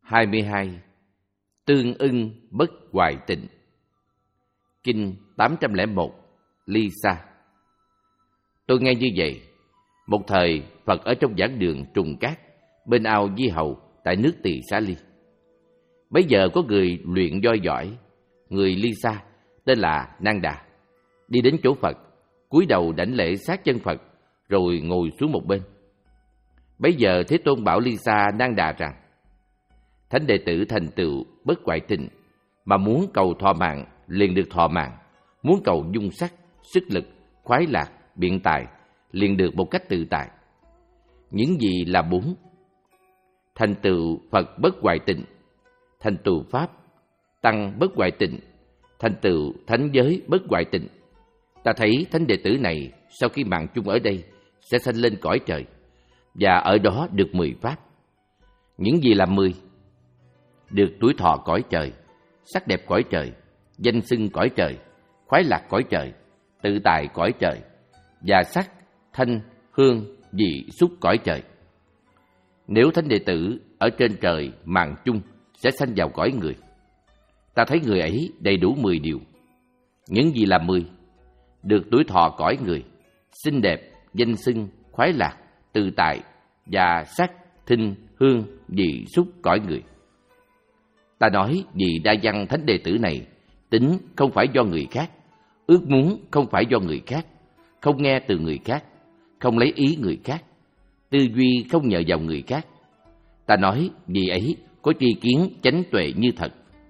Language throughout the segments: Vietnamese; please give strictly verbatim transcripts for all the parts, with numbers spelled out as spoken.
hai mươi hai. Tương ưng bất hoại tịnh. Kinh tám trăm lẻ một. Ly Sa. Tôi nghe như vậy. Một thời Phật ở trong giảng đường Trùng Cát, bên ao Di Hầu, tại nước Tỳ Xá Ly. Bấy giờ có người luyện voi giỏi, người Ly Sa, tên là Nang Đà, đi đến chỗ Phật, cúi đầu đảnh lễ sát chân Phật, rồi ngồi xuống một bên. Bấy giờ Thế Tôn bảo Ly Sa Nang Đà rằng: thánh đệ tử thành tựu bất hoại tịnh, mà muốn cầu thọ mạng liền được thọ mạng, muốn cầu dung sắc, sức lực, khoái lạc, biện tài liền được một cách tự tại. Những gì là bốn? Thành tựu Phật bất hoại tịnh, thành tựu Pháp, Tăng bất hoại tịnh, thành tựu thánh giới bất hoại tịnh. Ta thấy thánh đệ tử này sau khi mạng chung ở đây sẽ sanh lên cõi trời, và ở đó được mười pháp. Những gì là mười? Được tuổi thọ cõi trời, sắc đẹp cõi trời, danh xưng cõi trời, khoái lạc cõi trời, tự tại cõi trời, và sắc, thanh, hương, vị, xúc cõi trời. Nếu thánh đệ tử ở trên trời mạng chung sẽ sanh vào cõi người. Ta thấy người ấy đầy đủ mười điều. Những gì là mười? Được tuổi thọ cõi người, xinh đẹp, danh xưng, khoái lạc, tự tại, và sắc, thinh, hương, vị, xúc cõi người. Ta nói vì đa văn thánh đệ tử này, tính không phải do người khác, ước muốn không phải do người khác, không nghe từ người khác, không lấy ý người khác, tư duy không nhờ vào người khác. Ta nói vì ấy có tri kiến chánh tuệ như thật.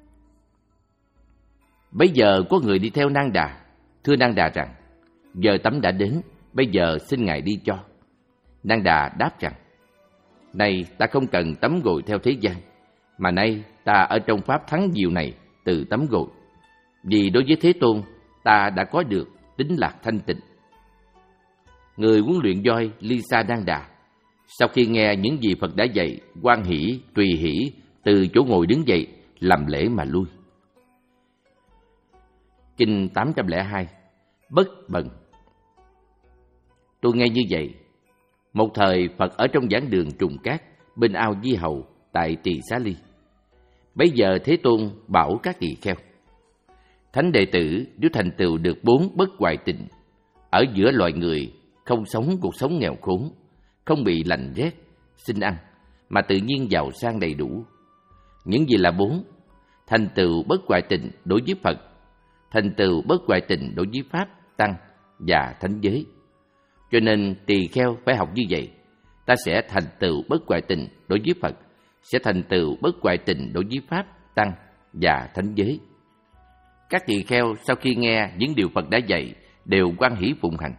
Bây giờ có người đi theo Nang Đà, thưa Nang Đà rằng: giờ tắm đã đến, bây giờ xin ngài đi cho. Nang Đà đáp rằng: này, ta không cần tắm gội theo thế gian, mà nay ta ở trong pháp thắng diệu này tự tắm gội, vì đối với Thế Tôn ta đã có được tính lạc thanh tịnh. Người huấn luyện voi Ly Sa Nang Đà sau khi nghe những gì Phật đã dạy, hoan hỷ, tùy hỷ, từ chỗ ngồi đứng dậy, làm lễ mà lui. Kinh tám trăm lẻ hai. Bất bần. Tôi nghe như vậy. Một thời Phật ở trong giảng đường Trùng Cát, bên ao Di Hầu, tại Tỳ Xá Ly. Bấy giờ Thế Tôn bảo các tỳ kheo: thánh đệ tử nếu thành tựu được bốn bất hoại tịnh, ở giữa loài người không sống cuộc sống nghèo khốn, không bị lạnh rét, xin ăn, mà tự nhiên giàu sang đầy đủ. Những gì là bốn? Thành tựu bất hoại tịnh đối với Phật, thành tựu bất hoại tịnh đối với Pháp, Tăng và thánh giới. Cho nên tỳ kheo phải học như vậy. Ta sẽ thành tựu bất hoại tịnh đối với Phật, sẽ thành tựu bất hoại tịnh đối với Pháp, Tăng và thánh giới. Các tỳ kheo sau khi nghe những điều Phật đã dạy đều hoan hỷ phụng hành.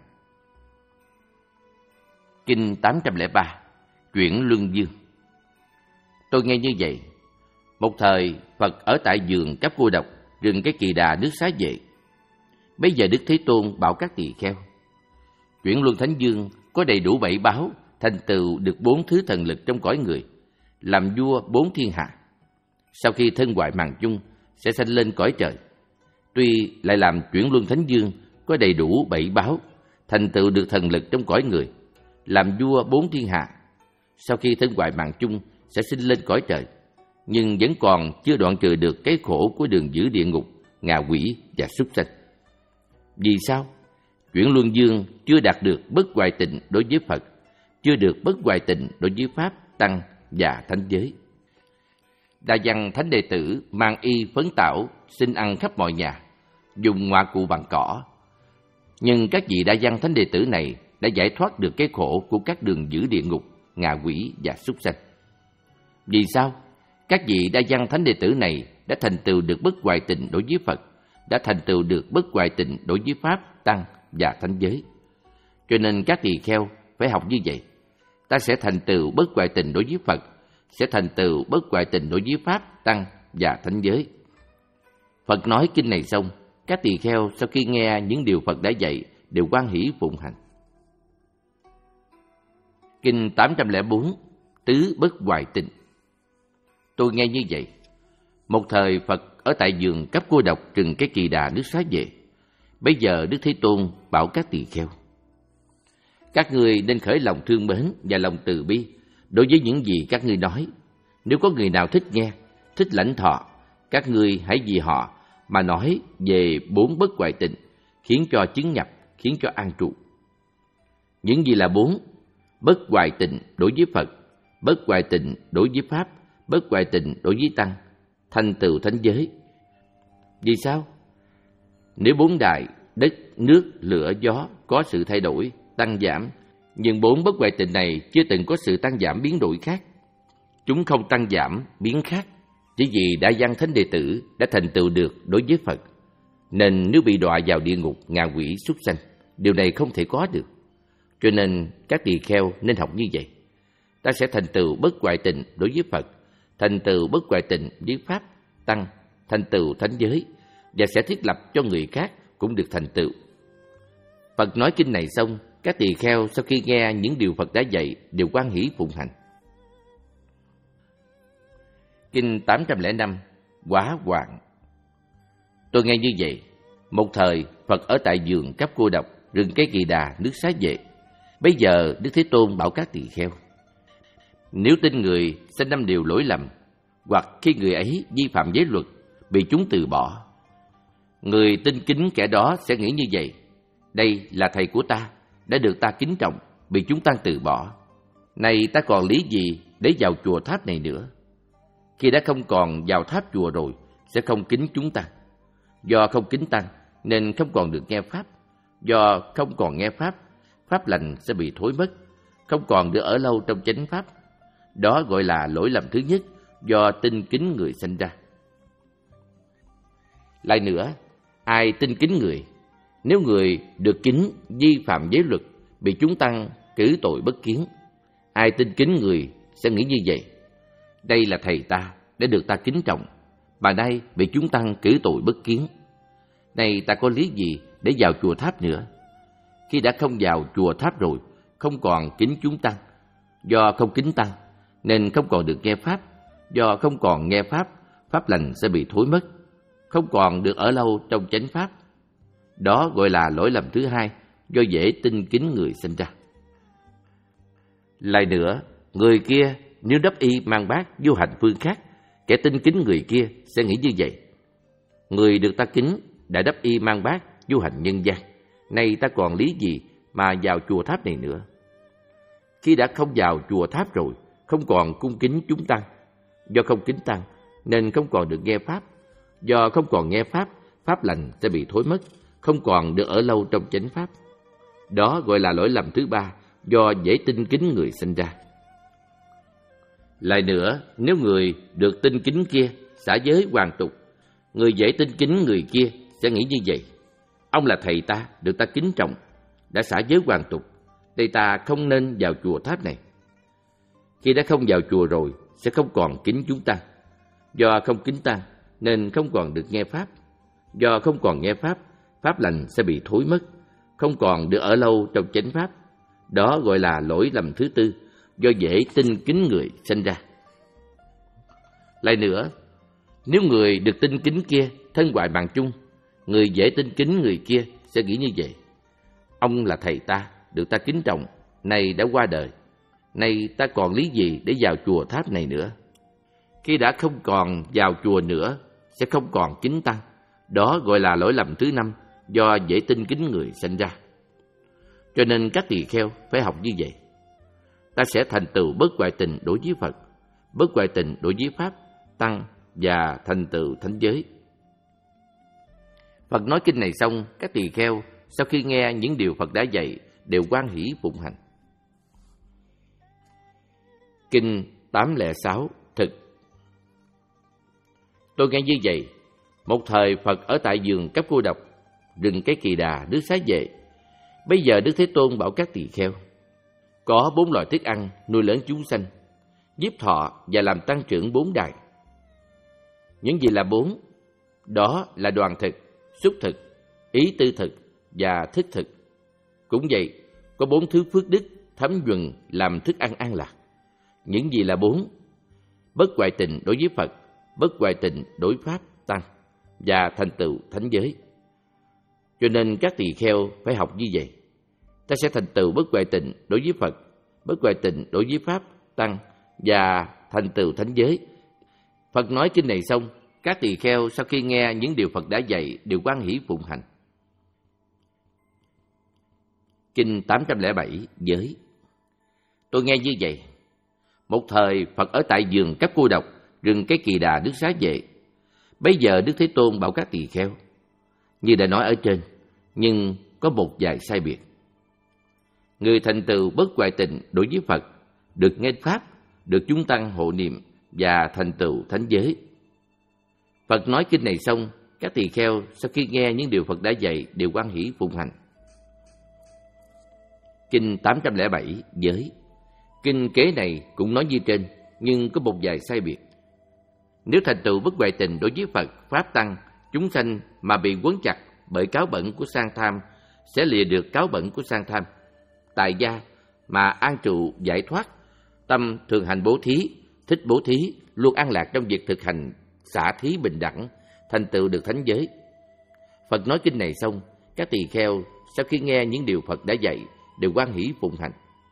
Kinh tám trăm lẻ ba. Chuyển Luân Dương. Tôi nghe như vậy. Một thời Phật ở tại vườn Cáp Cô Độc, rừng cái Kỳ Đà, nước Xá Vệ. Bây giờ Đức Thế Tôn bảo các tỳ kheo: Chuyển Luân Thánh Dương có đầy đủ bảy báo, thành tựu được bốn thứ thần lực trong cõi người, làm vua bốn thiên hạ. Sau khi thân hoại màng chung sẽ sanh lên cõi trời. Tuy lại làm Chuyển Luân Thánh Dương có đầy đủ bảy báo, thành tựu được thần lực trong cõi người, làm vua bốn thiên hạ. Sau khi thân hoại màng chung sẽ sinh lên cõi trời, nhưng vẫn còn chưa đoạn trừ được cái khổ của đường giữ địa ngục, ngạ quỷ và súc sanh. Vì sao? Chuyển Luân Dương chưa đạt được bất hoại tịnh đối với Phật, chưa được bất hoại tịnh đối với Pháp, Tăng và thánh giới. Đa văn thánh đệ tử mang y phấn tảo, xin ăn khắp mọi nhà, dùng ngoại cụ bằng cỏ. Nhưng các vị đa văn thánh đệ tử này đã giải thoát được cái khổ của các đường giữ địa ngục, ngạ quỷ và súc sanh. Vì sao? Các vị đa văn thánh đệ tử này đã thành tựu được bất hoại tịnh đối với Phật, đã thành tựu được bất hoại tịnh đối với Pháp, Tăng và thánh giới. Cho nên các tỳ kheo phải học như vậy. Ta sẽ thành tựu bất hoại tịnh đối với Phật, sẽ thành tựu bất hoại tịnh đối với Pháp, Tăng và thánh giới. Phật nói kinh này xong, các tỳ kheo sau khi nghe những điều Phật đã dạy đều hoan hỷ phụng hành. Kinh tám trăm lẻ bốn. Tứ bất hoại tịnh. Tôi nghe như vậy. Một thời Phật ở tại vườn Cáp Cô Độc, rừng cái Kỳ Đà, nước Xá Vệ. Bây giờ Đức Thế Tôn bảo các tỳ kheo: các ngươi nên khởi lòng thương mến và lòng từ bi đối với những gì các ngươi nói, Nếu có người nào thích nghe, thích lãnh thọ, các ngươi hãy vì họ mà nói về bốn bất hoại tịnh, khiến cho chứng nhập, khiến cho an trụ. Những gì là bốn? Bất hoại tịnh đối với Phật, bất hoại tịnh đối với Pháp, bất hoại tịnh đối với Tăng, thành tựu thánh giới. Vì sao? Nếu bốn đại, đất, nước, lửa, gió có sự thay đổi, tăng giảm, nhưng bốn bất hoại tịnh này chưa từng có sự tăng giảm biến đổi khác. Chúng không tăng giảm, biến khác, chỉ vì đã văn thánh đệ tử đã thành tựu được đối với Phật. Nên nếu bị đọa vào địa ngục, ngạ quỷ, súc sanh, điều này không thể có được. Cho nên các tỳ kheo nên học như vậy. Ta sẽ thành tựu bất hoại tịnh đối với Phật, thành tựu bất hoại tịnh với Pháp, Tăng, thành tựu thánh giới, và sẽ thiết lập cho người khác cũng được thành tựu. Phật nói kinh này xong, các tỳ kheo sau khi nghe những điều Phật đã dạy đều hoan hỷ phụng hành. Kinh tám trăm lẻ năm, Hóa Hoạn. Tôi nghe như vậy, một thời Phật ở tại vườn Cấp Cô Độc, rừng Cây Kỳ Đà, nước Xá Vệ. Bây giờ Đức Thế Tôn bảo các tỳ kheo: nếu tin người sanh năm điều lỗi lầm, hoặc khi người ấy vi phạm giới luật, bị chúng từ bỏ, người tin kính kẻ đó sẽ nghĩ như vậy: đây là thầy của ta, đã được ta kính trọng, bị chúng tăng từ bỏ. Này ta còn lý gì để vào chùa tháp này nữa? Khi đã không còn vào tháp chùa rồi, sẽ không kính chúng tăng. Do không kính tăng nên không còn được nghe Pháp. Do không còn nghe Pháp, Pháp lành sẽ bị thối mất, không còn được ở lâu trong chánh Pháp. Đó gọi là lỗi lầm thứ nhất do tin kính người sanh ra. Lại nữa, ai tin kính người, nếu người được kính vi phạm giới luật, bị chúng tăng cử tội bất kiến, ai tin kính người sẽ nghĩ như vậy: đây là thầy ta, đã được ta kính trọng, mà nay bị chúng tăng cử tội bất kiến. Này ta có lý gì để vào chùa tháp nữa? Khi đã không vào chùa tháp rồi, không còn kính chúng tăng. Do không kính tăng nên không còn được nghe Pháp. Do không còn nghe Pháp, Pháp lành sẽ bị thối mất, không còn được ở lâu trong chánh Pháp. Đó gọi là lỗi lầm thứ hai do dễ tin kính người sinh ra. Lại nữa, người kia nếu đắp y mang bát vô hành phương khác, kẻ tin kính người kia sẽ nghĩ như vậy: người được ta kính đã đắp y mang bát vô hành nhân gian, nay ta còn lý gì mà vào chùa tháp này nữa? Khi đã không vào chùa tháp rồi, không còn cung kính chúng tăng. Do không kính tăng nên không còn được nghe Pháp. Do không còn nghe Pháp, Pháp lành sẽ bị thối mất, không còn được ở lâu trong chánh Pháp. Đó gọi là lỗi lầm thứ ba do dễ tin kính người sinh ra. Lại nữa, nếu người được tin kính kia xả giới hoàn tục, người dễ tin kính người kia sẽ nghĩ như vậy: ông là thầy ta, được ta kính trọng, đã xả giới hoàn tục, đây ta không nên vào chùa tháp này. Khi đã không vào chùa rồi, sẽ không còn kính chúng tăng. Do không kính tăng nên không còn được nghe Pháp. Do không còn nghe Pháp, Pháp lành sẽ bị thối mất, không còn được ở lâu trong chánh Pháp. Đó gọi là lỗi lầm thứ tư do dễ tin kính người sanh ra. Lại nữa, nếu người được tin kính kia thân hoại mạng chung, người dễ tin kính người kia sẽ nghĩ như vậy: ông là thầy ta, được ta kính trọng, nay đã qua đời, nay ta còn lý gì để vào chùa tháp này nữa? Khi đã không còn vào chùa nữa, sẽ không còn kính tăng. Đó gọi là lỗi lầm thứ năm do dễ tin kính người sanh ra. Cho nên các tỳ kheo phải học như vậy. Ta sẽ thành tựu bất hoại tịnh đối với Phật, bất hoại tịnh đối với Pháp, Tăng và thành tựu thánh giới. Phật nói kinh này xong, các tỳ kheo sau khi nghe những điều Phật đã dạy đều hoan hỷ phụng hành. Kinh tám trăm lẻ sáu, Thực. Tôi nghe như vậy, một thời Phật ở tại vườn Cấp Cô Độc, rừng Cây Kỳ Đà, nước Xá Vệ. Bây giờ Đức Thế Tôn bảo các tỳ kheo: có bốn loại thức ăn nuôi lớn chúng sanh, nhiếp thọ và làm tăng trưởng bốn đài. Những gì là bốn? Đó là đoàn thực, xúc thực, ý tư thực và thức thực. Cũng vậy, có bốn thứ phước đức thấm nhuần làm thức ăn an lạc. Những gì là bốn? Bất hoại tịnh đối với Phật, bất hoại tịnh đối Pháp, Tăng và thành tựu thánh giới. Cho nên các tỳ kheo phải học như vậy. Ta sẽ thành tựu bất hoại tịnh đối với Phật, bất hoại tịnh đối với Pháp, Tăng và thành tựu thánh giới. Phật nói kinh này xong, các tỳ kheo sau khi nghe những điều Phật đã dạy đều hoan hỷ phụng hành. Kinh tám trăm lẻ bảy giới. Tôi nghe như vậy. Một thời Phật ở tại vườn Cấp Cô Độc, rừng Cái Kỳ Đà, nước Xá Vệ. Bấy giờ Đức Thế Tôn bảo các tỳ kheo, như đã nói ở trên, nhưng có một vài sai biệt. Người thành tựu bất hoại tình đối với Phật, được nghe pháp, được chúng tăng hộ niệm và thành tựu thánh giới. Phật nói kinh này xong, các tỳ kheo sau khi nghe những điều Phật đã dạy đều hoan hỷ phụng hành. Kinh tám trăm lẻ bảy giới. Kinh kế này cũng nói như trên, nhưng có một vài sai biệt. Nếu thành tựu bất hoại tình đối với Phật, Pháp Tăng, chúng sanh mà bị quấn chặt bởi cáo bẩn của sang tham, sẽ lìa được cáo bẩn của sang tham. Tại gia mà an trụ giải thoát, tâm thường hành bố thí, thích bố thí, luôn an lạc trong việc thực hành xả thí bình đẳng, thành tựu được thánh giới. Phật nói kinh này xong, các tỳ kheo sau khi nghe những điều Phật đã dạy đều hoan hỷ phụng hành.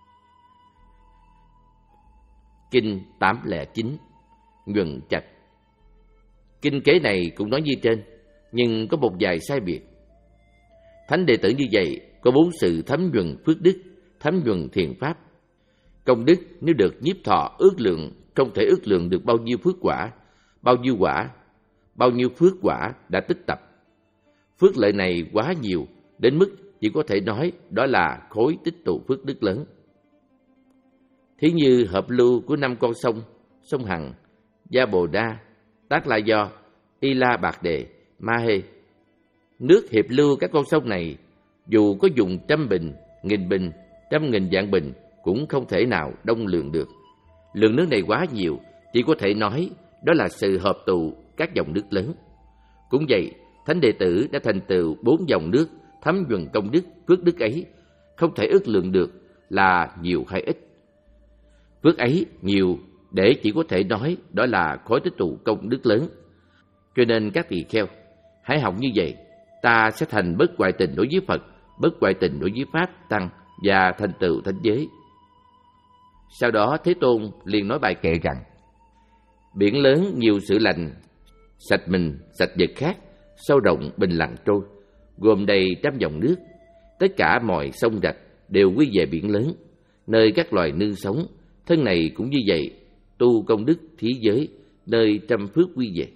Kinh tám trăm lẻ chín Nhuận Trạch. Kinh kế này cũng nói như trên, nhưng có một vài sai biệt. Thánh đệ tử như vậy có bốn sự thấm nhuần phước đức, thấm nhuần thiện pháp. Công đức nếu được nhiếp thọ ước lượng, không thể ước lượng được bao nhiêu phước quả, bao nhiêu quả, bao nhiêu phước quả đã tích tập. Phước lợi này quá nhiều, đến mức chỉ có thể nói đó là khối tích tụ phước đức lớn. Thí như hợp lưu của năm con sông, sông Hằng, Gia Bồ Đa, Tác La Do, Y La Bạc Đề, Ma Hê. Nước hiệp lưu các con sông này, dù có dùng trăm bình, nghìn bình, trăm nghìn vạn bình, cũng không thể nào đông lượng được. Lượng nước này quá nhiều, chỉ có thể nói đó là sự hợp tụ các dòng nước lớn. Cũng vậy, thánh đệ tử đã thành tựu bốn dòng nước, thấm nhuần công đức, phước đức ấy, không thể ước lượng được là nhiều hay ít. Phước ấy nhiều để chỉ có thể nói đó là khối tích tụ công đức lớn. Cho nên các tỳ kheo, hãy học như vậy, ta sẽ thành bất hoại tình đối với Phật, bất hoại tình đối với Pháp, Tăng và thành tựu thánh giới. Sau đó Thế Tôn liền nói bài kệ rằng: biển lớn nhiều sự lành, sạch mình, sạch vật khác, sâu rộng bình lặng trôi, gồm đầy trăm dòng nước. Tất cả mọi sông rạch đều quy về biển lớn, nơi các loài nương sống. Thân này cũng như vậy, tu công đức thí giới, nơi trăm phước quy về.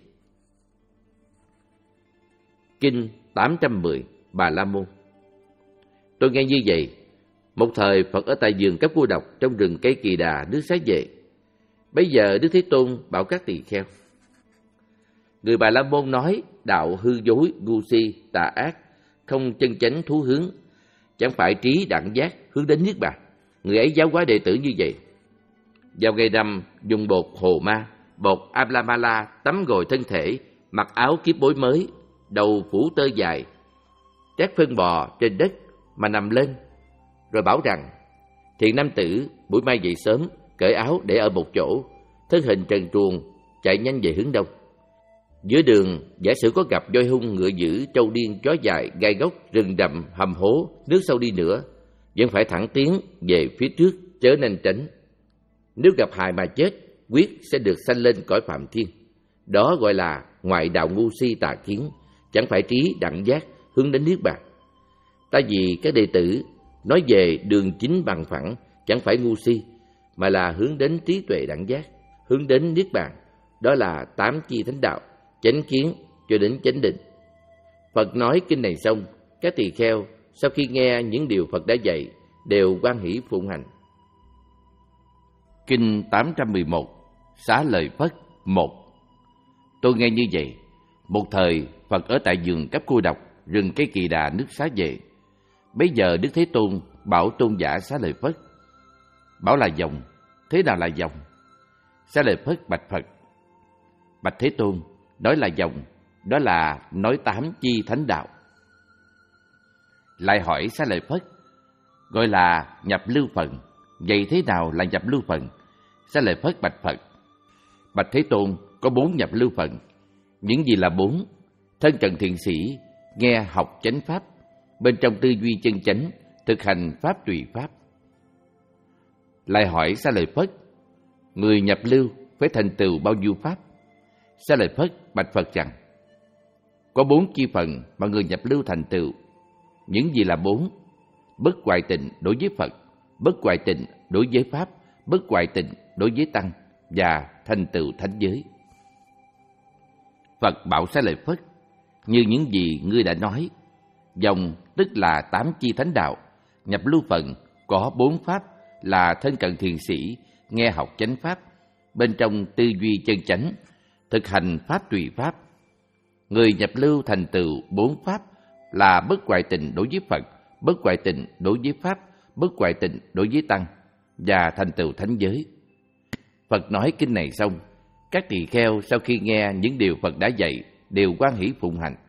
Kinh tám trăm mười Bà La Môn. Tôi nghe như vậy. Một thời Phật ở tại vườn Cấp Cô Độc, trong rừng Cây Kỳ Đà, nước Xá Vệ. Bây giờ Đức Thế Tôn bảo các tỳ kheo: người Bà La Môn nói đạo hư dối, ngu si, tà ác, không chân chánh thú hướng, chẳng phải trí đẳng giác hướng đến niết bàn. Người ấy giáo hóa đệ tử như vậy. Vào ngày rằm dùng bột hồ ma, bột Ablamala tắm gội thân thể, mặc áo kiếp bối mới, đầu phủ tơ dài, trét phân bò trên đất mà nằm lên, rồi bảo rằng: thiện nam tử, buổi mai dậy sớm, cởi áo để ở một chỗ, thân hình trần truồng, chạy nhanh về hướng đông. Giữa đường, giả sử có gặp voi hung, ngựa dữ, trâu điên, chó dài, gai góc, rừng rậm, hầm hố, nước sâu đi nữa, vẫn phải thẳng tiến về phía trước, chớ nên tránh. Nếu gặp hại mà chết, quyết sẽ được sanh lên cõi phạm thiên. Đó gọi là ngoại đạo ngu si tà kiến, chẳng phải trí đẳng giác hướng đến niết bàn. Ta vì các đệ tử nói về đường chính bằng phẳng, chẳng phải ngu si, mà là hướng đến trí tuệ đẳng giác, hướng đến niết bàn. Đó là tám chi thánh đạo, chánh kiến cho đến chánh định. Phật nói kinh này xong, các tỳ kheo sau khi nghe những điều Phật đã dạy đều hoan hỷ phụng hành. Kinh tám trăm mười một Xá Lợi Phất một. Tôi nghe như vậy. Một thời Phật ở tại vườn Cấp Cô Độc, rừng Cây Kỳ Đà, nước Xá Vệ. Bấy giờ Đức Thế Tôn bảo tôn giả Xá Lợi Phất. Bảo là dòng. Thế nào là dòng? Xá Lợi Phất bạch Phật: bạch Thế Tôn, nói là dòng, đó là nói tám chi thánh đạo. Lại hỏi Xá Lợi Phất: gọi là nhập lưu phận, vậy thế nào là nhập lưu phận? Xá Lợi Phất bạch Phật: bạch Thế Tôn, có bốn nhập lưu phận. Những gì là bốn? Thân cận thiện sĩ, nghe học chánh pháp, bên trong tư duy chân chánh, thực hành pháp tùy pháp. Lại hỏi Xá Lợi Phất: người nhập lưu phải thành tựu bao nhiêu pháp? Xá Lợi Phất bạch Phật rằng, có bốn chi phần mà người nhập lưu thành tựu. Những gì là bốn? Bất hoại tịnh đối với Phật, bất hoại tịnh đối với Pháp, bất hoại tịnh đối với Tăng và thành tựu thánh giới. Phật bảo Xá Lợi Phất, như những gì ngươi đã nói, dòng tức là tám chi thánh đạo, nhập lưu phần có bốn pháp là thân cận thiền sĩ, nghe học chánh pháp, bên trong tư duy chân chánh, thực hành pháp tùy pháp. Người nhập lưu thành tựu bốn pháp là bất hoại tịnh đối với Phật, bất hoại tịnh đối với Pháp, bất hoại tịnh đối với Tăng và thành tựu thánh giới. Phật nói kinh này xong, các tỳ kheo sau khi nghe những điều Phật đã dạy đều hoan hỷ phụng hành.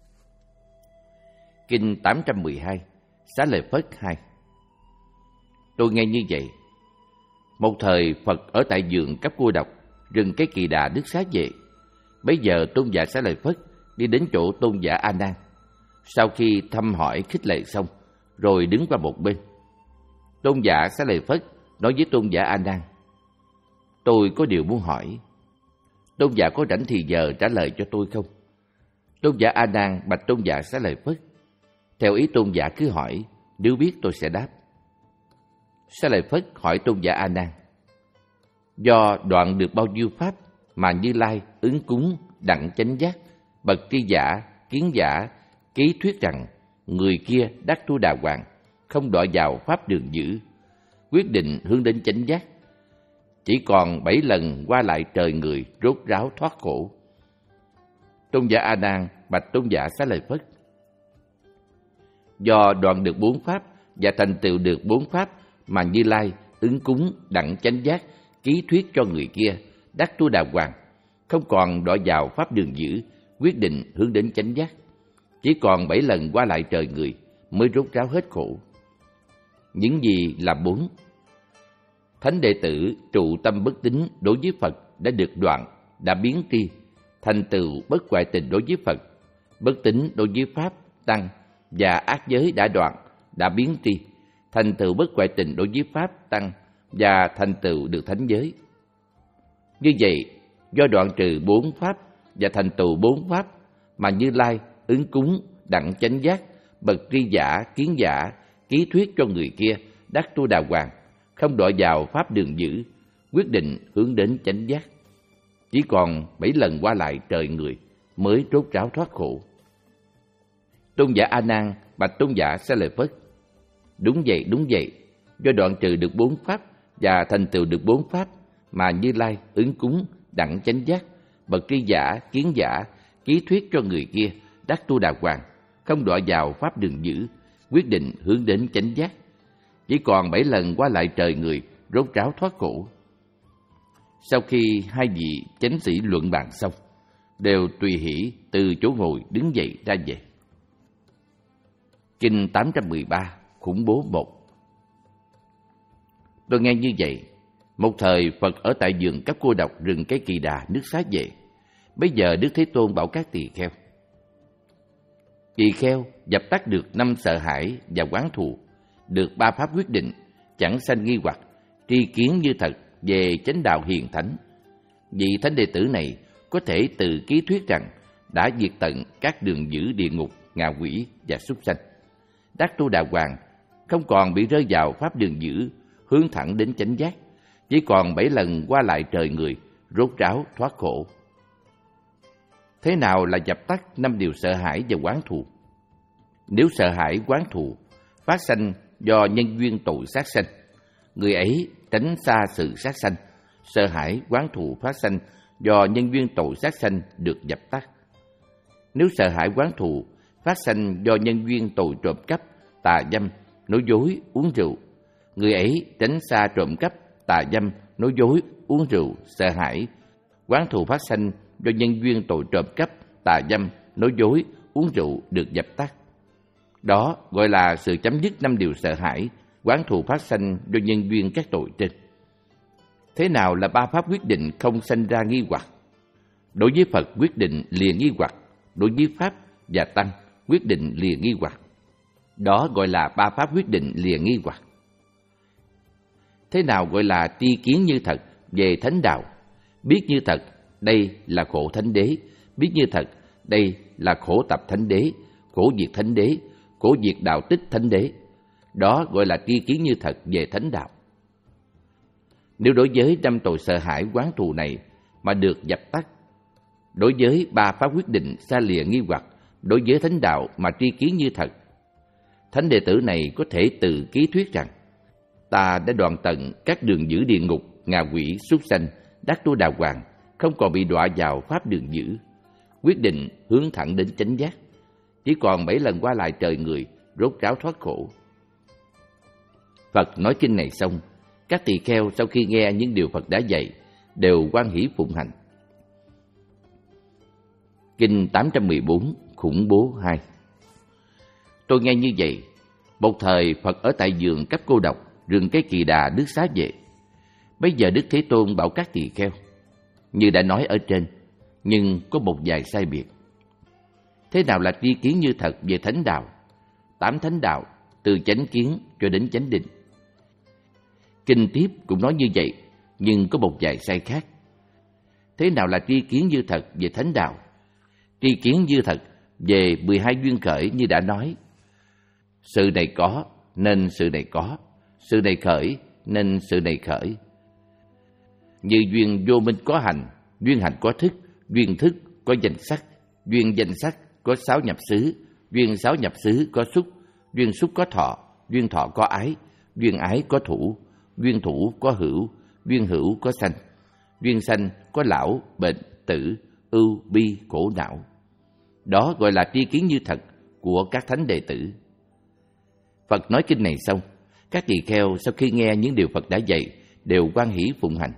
Kinh tám trăm mười hai, Xá Lợi Phất hai. Tôi nghe như vậy. Một thời Phật ở tại vườn Cấp Cô Độc, rừng Cái Kỳ Đà nước Xá Vệ. Bấy giờ tôn giả Xá Lợi Phất đi đến chỗ tôn giả A Nan. Sau khi thăm hỏi khích lệ xong, rồi đứng qua một bên. Tôn giả Xá Lợi Phất nói với tôn giả A Nan, tôi có điều muốn hỏi. Tôn giả có rảnh thì giờ trả lời cho tôi không? Tôn giả A Nan bạch tôn giả Xá Lợi Phất, theo ý tôn giả cứ hỏi, nếu biết tôi sẽ đáp. Xá Lợi Phất hỏi tôn giả A Nan, do đoạn được bao nhiêu pháp mà Như Lai ứng cúng đặng chánh giác, bậc tri giả, kiến giả ký thuyết rằng người kia đắc tu đà hoàng, không đọa vào pháp đường dữ, quyết định hướng đến chánh giác, chỉ còn bảy lần qua lại trời người, rốt ráo thoát khổ. Tôn giả A Nan bạch tôn giả Xá Lợi Phất, do đoạn được bốn pháp và thành tựu được bốn pháp mà Như Lai ứng cúng đặng chánh giác ký thuyết cho người kia đắc tu đà hoàng, không còn đọa vào pháp đường dữ, quyết định hướng đến chánh giác, chỉ còn bảy lần qua lại trời người mới rốt ráo hết khổ. Những gì là bốn? Thánh đệ tử trụ tâm bất tín đối với Phật đã được đoạn, đã biến tri, thành tựu bất hoại tịnh đối với Phật, bất tín đối với Pháp, Tăng và ác giới đã đoạn, đã biến tri, thành tựu bất hoại tịnh đối với Pháp, Tăng và thành tựu được thánh giới. Như vậy, do đoạn trừ bốn pháp và thành tựu bốn pháp mà Như Lai ứng cúng đặng chánh giác, bậc tri giả, kiến giả ký thuyết cho người kia đắc tu đà hoàng, không đọa vào pháp đường dữ, quyết định hướng đến chánh giác, chỉ còn bảy lần qua lại trời người mới rốt ráo thoát khổ. Tôn giả A Nan bạch tôn giả Xá Lợi Phất, đúng vậy, đúng vậy, do đoạn trừ được bốn pháp và thành tựu được bốn pháp mà Như Lai ứng cúng đặng chánh giác, bậc tri giả, kiến giả ký thuyết cho người kia đắc tu đà hoàng, không đọa vào pháp đường dữ, quyết định hướng đến chánh giác, chỉ còn bảy lần qua lại trời người, rốt ráo thoát khổ. Sau khi hai vị chánh sĩ luận bàn xong, đều tùy hỷ từ chỗ ngồi đứng dậy ra về. Kinh tám trăm mười ba, khủng bố một. Tôi nghe như vậy. Một thời Phật ở tại vườn Cấp Cô Độc, rừng Cái Kỳ Đà nước Xá Vệ. Bây giờ Đức Thế Tôn bảo các tỳ kheo, tỳ kheo dập tắt được năm sợ hãi và oán thù, được ba pháp quyết định, chẳng sanh nghi hoặc, tri kiến như thật về chánh đạo hiền thánh. Vị thánh đệ tử này có thể từ ký thuyết rằng đã diệt tận các đường dữ địa ngục, ngạ quỷ và súc sanh, đắc tu đà hoàng, không còn bị rơi vào pháp đường dữ, hướng thẳng đến chánh giác, chỉ còn bảy lần qua lại trời người, rốt ráo thoát khổ. Thế nào là dập tắt năm điều sợ hãi và oán thù? Nếu sợ hãi oán thù phát sanh do nhân duyên tội sát sanh, người ấy tránh xa sự sát sanh. Sợ hãi oán thù phát sanh do nhân duyên tội sát sanh được dập tắt. Nếu sợ hãi oán thù phát sanh do nhân duyên tội trộm cắp, tà dâm, nói dối, uống rượu, người ấy tránh xa trộm cắp, tà dâm, nói dối, uống rượu, sợ hãi oán thù phát sanh do nhân duyên tội trộm cắp, tà dâm, nói dối, uống rượu được dập tắt. Đó gọi là sự chấm dứt năm điều sợ hãi, oán thù phát sanh do nhân duyên các tội trên. Thế nào là ba pháp quyết định không sanh ra nghi hoặc? Đối với Phật quyết định lìa nghi hoặc, đối với Pháp và Tăng quyết định lìa nghi hoặc. Đó gọi là ba pháp quyết định lìa nghi hoặc. Thế nào gọi là tri kiến như thật về thánh đạo? Biết như thật, đây là khổ thánh đế. Biết như thật, đây là khổ tập thánh đế, khổ diệt thánh đế, khổ diệt đạo tích thánh đế. Đó gọi là tri kiến như thật về thánh đạo. Nếu đối với năm tội sợ hãi oán thù này mà được dập tắt, đối với ba pháp quyết định xa lìa nghi hoặc, đối với thánh đạo mà tri kiến như thật, thánh đệ tử này có thể tự ký thuyết rằng ta đã đoạn tận các đường dữ địa ngục, ngạ quỷ, súc sanh, đắc tu đà hoàng, không còn bị đọa vào pháp đường dữ, quyết định hướng thẳng đến chánh giác, chỉ còn bảy lần qua lại trời người, rốt ráo thoát khổ. Phật nói kinh này xong, các tỳ kheo sau khi nghe những điều Phật đã dạy đều hoan hỷ phụng hành. Kinh tám trăm mười bốn, khủng bố hai. Tôi nghe như vậy, một thời Phật ở tại vườn cấp cô độc, rừng cây Kỳ Đà Đức Xá Vệ. Bây giờ Đức Thế Tôn bảo các tỳ kheo, như đã nói ở trên, nhưng có một vài sai biệt. Thế nào là tri kiến như thật về thánh đạo? Tám thánh đạo, từ chánh kiến cho đến chánh định. Kinh tiếp cũng nói như vậy, nhưng có một vài sai khác. Thế nào là tri kiến như thật về thánh đạo? Tri kiến như thật về mười hai duyên khởi như đã nói. Sự này có, nên sự này có. Sự này khởi, nên sự này khởi. Như duyên vô minh có hành, duyên hành có thức, duyên thức có danh sắc, duyên danh sắc có sáu nhập xứ, duyên sáu nhập xứ có xúc, duyên xúc có thọ, duyên thọ có ái, duyên ái có thủ, duyên thủ có hữu, duyên hữu có sanh, duyên sanh có lão, bệnh, tử, ưu, bi, khổ não. Đó gọi là tri kiến như thật của các thánh đệ tử. Phật nói kinh này xong, các tỳ kheo sau khi nghe những điều Phật đã dạy đều hoan hỷ phụng hành.